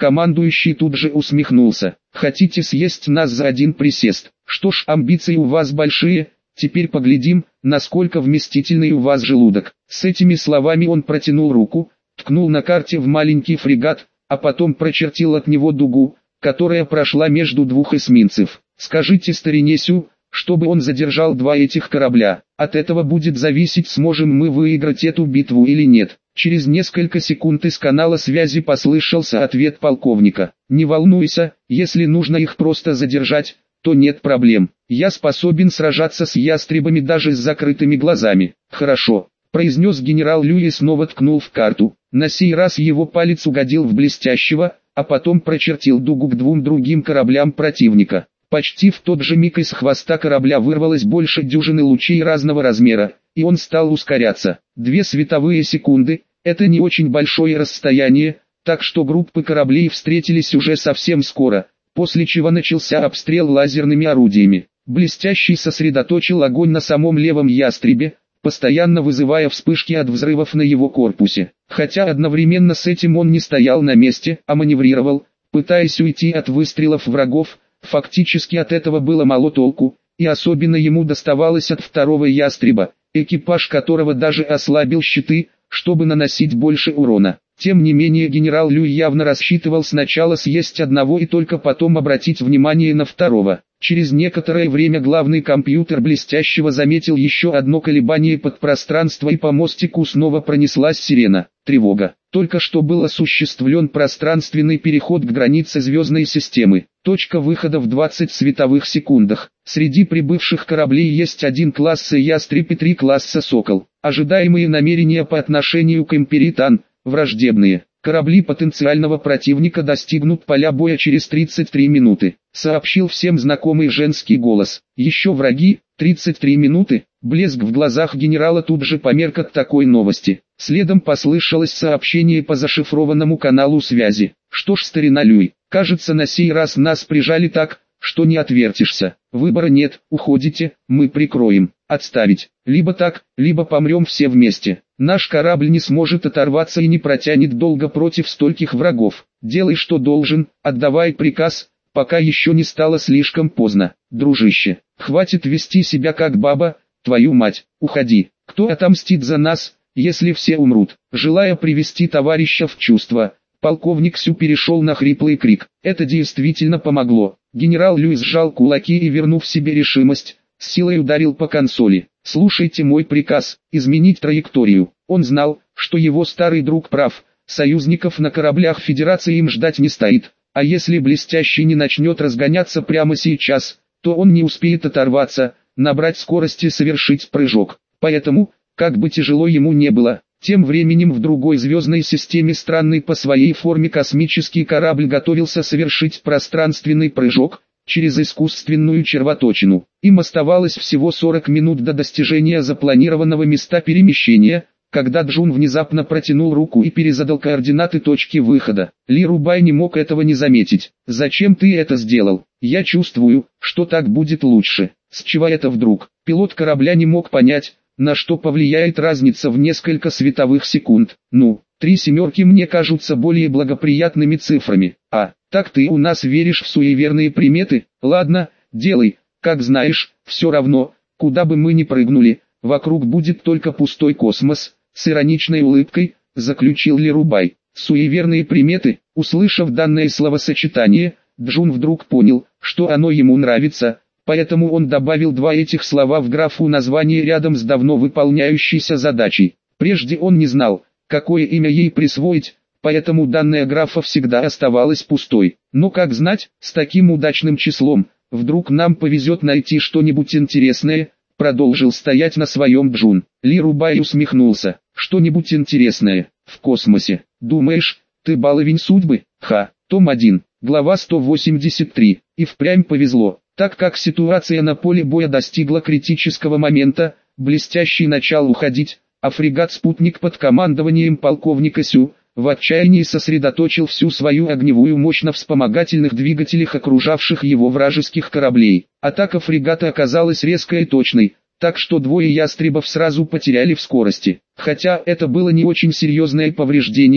Командующий тут же усмехнулся. Хотите съесть нас за один присест? Что ж, амбиции у вас большие, теперь поглядим, насколько вместительный у вас желудок. С этими словами он протянул руку, ткнул на карте в маленький фрегат, а потом прочертил от него дугу, которая прошла между двух эсминцев. Скажите старине Сю, чтобы он задержал два этих корабля. От этого будет зависеть, сможем мы выиграть эту битву или нет. Через несколько секунд из канала связи послышался ответ полковника. Не волнуйся, если нужно их просто задержать, то нет проблем. Я способен сражаться с ястребами даже с закрытыми глазами. Хорошо, произнес генерал Лю и снова ткнул в карту. На сей раз его палец угодил в блестящего, а потом прочертил дугу к двум другим кораблям противника. Почти в тот же миг из хвоста корабля вырвалось больше дюжины лучей разного размера, и он стал ускоряться. Две световые секунды – это не очень большое расстояние, так что группы кораблей встретились уже совсем скоро, после чего начался обстрел лазерными орудиями. Блестящий сосредоточил огонь на самом левом ястребе, постоянно вызывая вспышки от взрывов на его корпусе. Хотя одновременно с этим он не стоял на месте, а маневрировал, пытаясь уйти от выстрелов врагов. Фактически от этого было мало толку, и особенно ему доставалось от второго ястреба, экипаж которого даже ослабил щиты, чтобы наносить больше урона. Тем не менее генерал Лю явно рассчитывал сначала съесть одного и только потом обратить внимание на второго. Через некоторое время главный компьютер блестящего заметил еще одно колебание подпространства, и по мостику снова пронеслась сирена. Тревога. Только что был осуществлен пространственный переход к границе звездной системы. Точка выхода в двадцать световых секундах. Среди прибывших кораблей есть один класса Ястреб и три класса Сокол. Ожидаемые намерения по отношению к Империтан враждебные. Корабли потенциального противника достигнут поля боя через тридцать три минуты, сообщил всем знакомый женский голос. Еще враги, тридцать три минуты, блеск в глазах генерала тут же померк от такой новости. Следом послышалось сообщение по зашифрованному каналу связи. Что ж, старина Люй, кажется, на сей раз нас прижали так, что не отвертишься. Выбора нет, уходите, мы прикроем. Отставить. Либо так, либо помрем все вместе. Наш корабль не сможет оторваться и не протянет долго против стольких врагов. Делай, что должен, отдавай приказ, пока еще не стало слишком поздно. Дружище, хватит вести себя как баба, твою мать, уходи. Кто отомстит за нас, если все умрут? Желая привести товарища в чувство, полковник Сю перешел на хриплый крик. Это действительно помогло. Генерал Лю сжал кулаки и, вернув себе решимость, с силой ударил по консоли. «Слушайте мой приказ, изменить траекторию». Он знал, что его старый друг прав, союзников на кораблях Федерации им ждать не стоит, а если блестящий не начнет разгоняться прямо сейчас, то он не успеет оторваться, набрать скорость и совершить прыжок. Поэтому, как бы тяжело ему не было, тем временем в другой звездной системе странный по своей форме космический корабль готовился совершить пространственный прыжок через искусственную червоточину. Им оставалось всего сорок минут до достижения запланированного места перемещения, когда Джун внезапно протянул руку и перезадал координаты точки выхода. Ли Рубай не мог этого не заметить. «Зачем ты это сделал? Я чувствую, что так будет лучше». С чего это вдруг? Пилот корабля не мог понять, на что повлияет разница в несколько световых секунд. Ну, три семерки мне кажутся более благоприятными цифрами. А, так ты у нас веришь в суеверные приметы? Ладно, делай, как знаешь, все равно, куда бы мы ни прыгнули, вокруг будет только пустой космос, с ироничной улыбкой, заключил Ли Рубай. Суеверные приметы, услышав данное словосочетание, Джун вдруг понял, что оно ему нравится. Поэтому он добавил два этих слова в графу названия рядом с давно выполняющейся задачей. Прежде он не знал, какое имя ей присвоить, поэтому данная графа всегда оставалась пустой. Но как знать, с таким удачным числом, вдруг нам повезет найти что-нибудь интересное, продолжил стоять на своем Джун. Ли Рубай усмехнулся. Что-нибудь интересное, в космосе, думаешь, ты баловень судьбы? Ха, том один, глава сто восемьдесят три, и впрямь повезло. Так как ситуация на поле боя достигла критического момента, блестящий начал уходить, а фрегат-спутник под командованием полковника Сю, в отчаянии сосредоточил всю свою огневую мощь на вспомогательных двигателях окружавших его вражеских кораблей. Атака фрегата оказалась резкой и точной, так что двое ястребов сразу потеряли в скорости. Хотя это было не очень серьезное повреждение,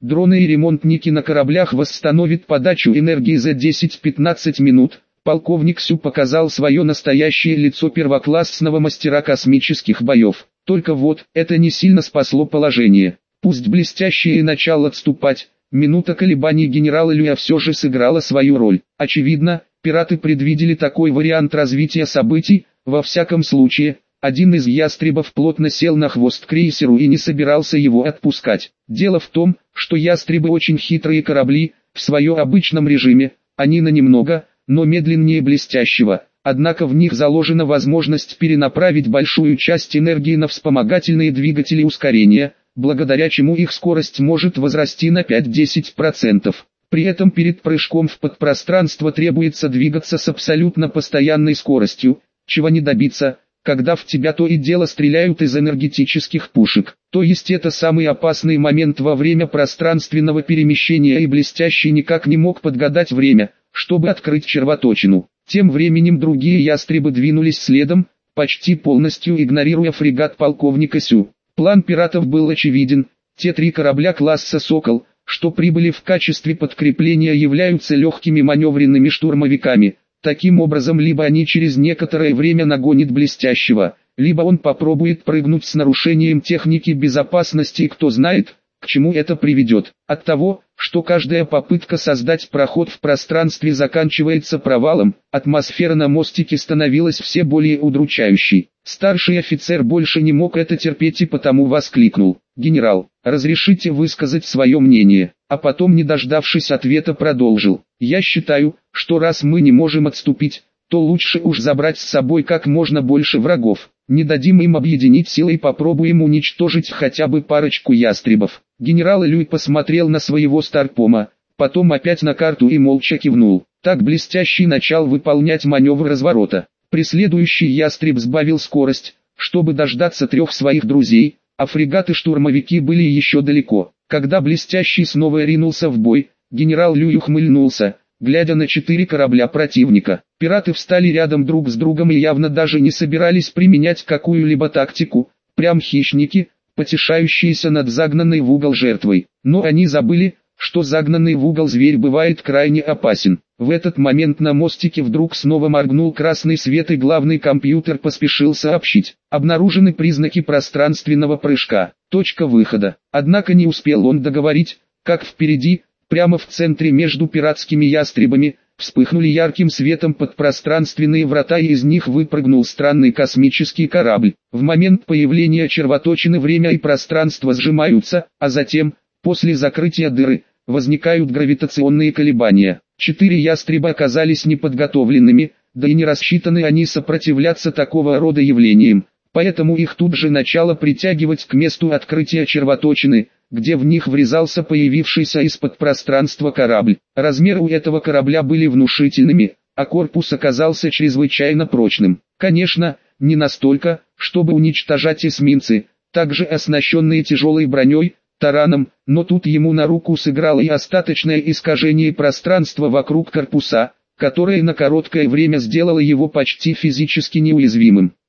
Дроны и ремонтники на кораблях восстановят подачу энергии за десять-пятнадцать минут. Полковник Сю показал свое настоящее лицо первоклассного мастера космических боев. Только вот, это не сильно спасло положение. Пусть блестяще и начал отступать, минута колебаний генерала Люя все же сыграла свою роль. Очевидно, пираты предвидели такой вариант развития событий. Во всяком случае, один из ястребов плотно сел на хвост крейсеру и не собирался его отпускать. Дело в том, что ястребы очень хитрые корабли, в своем обычном режиме, они на немного, но медленнее блестящего, однако в них заложена возможность перенаправить большую часть энергии на вспомогательные двигатели ускорения, благодаря чему их скорость может возрасти на пять-десять процентов. При этом перед прыжком в подпространство требуется двигаться с абсолютно постоянной скоростью, чего не добиться, когда в тебя то и дело стреляют из энергетических пушек. То есть это самый опасный момент во время пространственного перемещения, и блестящий никак не мог подгадать время, чтобы открыть червоточину. Тем временем другие ястребы двинулись следом, почти полностью игнорируя фрегат полковника Сю. План пиратов был очевиден. Те три корабля класса «Сокол», что прибыли в качестве подкрепления, являются легкими маневренными штурмовиками. Таким образом, либо они через некоторое время нагонят блестящего, либо он попробует прыгнуть с нарушением техники безопасности, и кто знает, к чему это приведет. От того, что каждая попытка создать проход в пространстве заканчивается провалом, атмосфера на мостике становилась все более удручающей. Старший офицер больше не мог это терпеть и потому воскликнул: «Генерал, разрешите высказать свое мнение», а потом, не дождавшись ответа, продолжил: «Я считаю, что раз мы не можем отступить, то лучше уж забрать с собой как можно больше врагов. Не дадим им объединить силы и попробуем уничтожить хотя бы парочку ястребов». Генерал Люй посмотрел на своего старпома, потом опять на карту и молча кивнул. Так блестящий начал выполнять маневр разворота. Преследующий ястреб сбавил скорость, чтобы дождаться трех своих друзей, а фрегаты-штурмовики были еще далеко. Когда блестящий снова ринулся в бой, генерал Люй ухмыльнулся, глядя на четыре корабля противника. Пираты встали рядом друг с другом и явно даже не собирались применять какую-либо тактику, прям хищники, потешающиеся над загнанной в угол жертвой. Но они забыли, что загнанный в угол зверь бывает крайне опасен. В этот момент на мостике вдруг снова моргнул красный свет, и главный компьютер поспешил сообщить: обнаружены признаки пространственного прыжка. Точка выхода. Однако не успел он договорить, как впереди, прямо в центре между пиратскими ястребами, вспыхнули ярким светом подпространственные врата, и из них выпрыгнул странный космический корабль. В момент появления червоточины время и пространство сжимаются, а затем, после закрытия дыры, возникают гравитационные колебания. Четыре ястреба оказались неподготовленными, да и не рассчитаны они сопротивляться такого рода явлениям, поэтому их тут же начало притягивать к месту открытия червоточины, где в них врезался появившийся из-под пространства корабль. Размеры у этого корабля были внушительными, а корпус оказался чрезвычайно прочным. Конечно, не настолько, чтобы уничтожать эсминцы, также оснащенные тяжелой броней, тараном, но тут ему на руку сыграло и остаточное искажение пространства вокруг корпуса, которое на короткое время сделало его почти физически неуязвимым.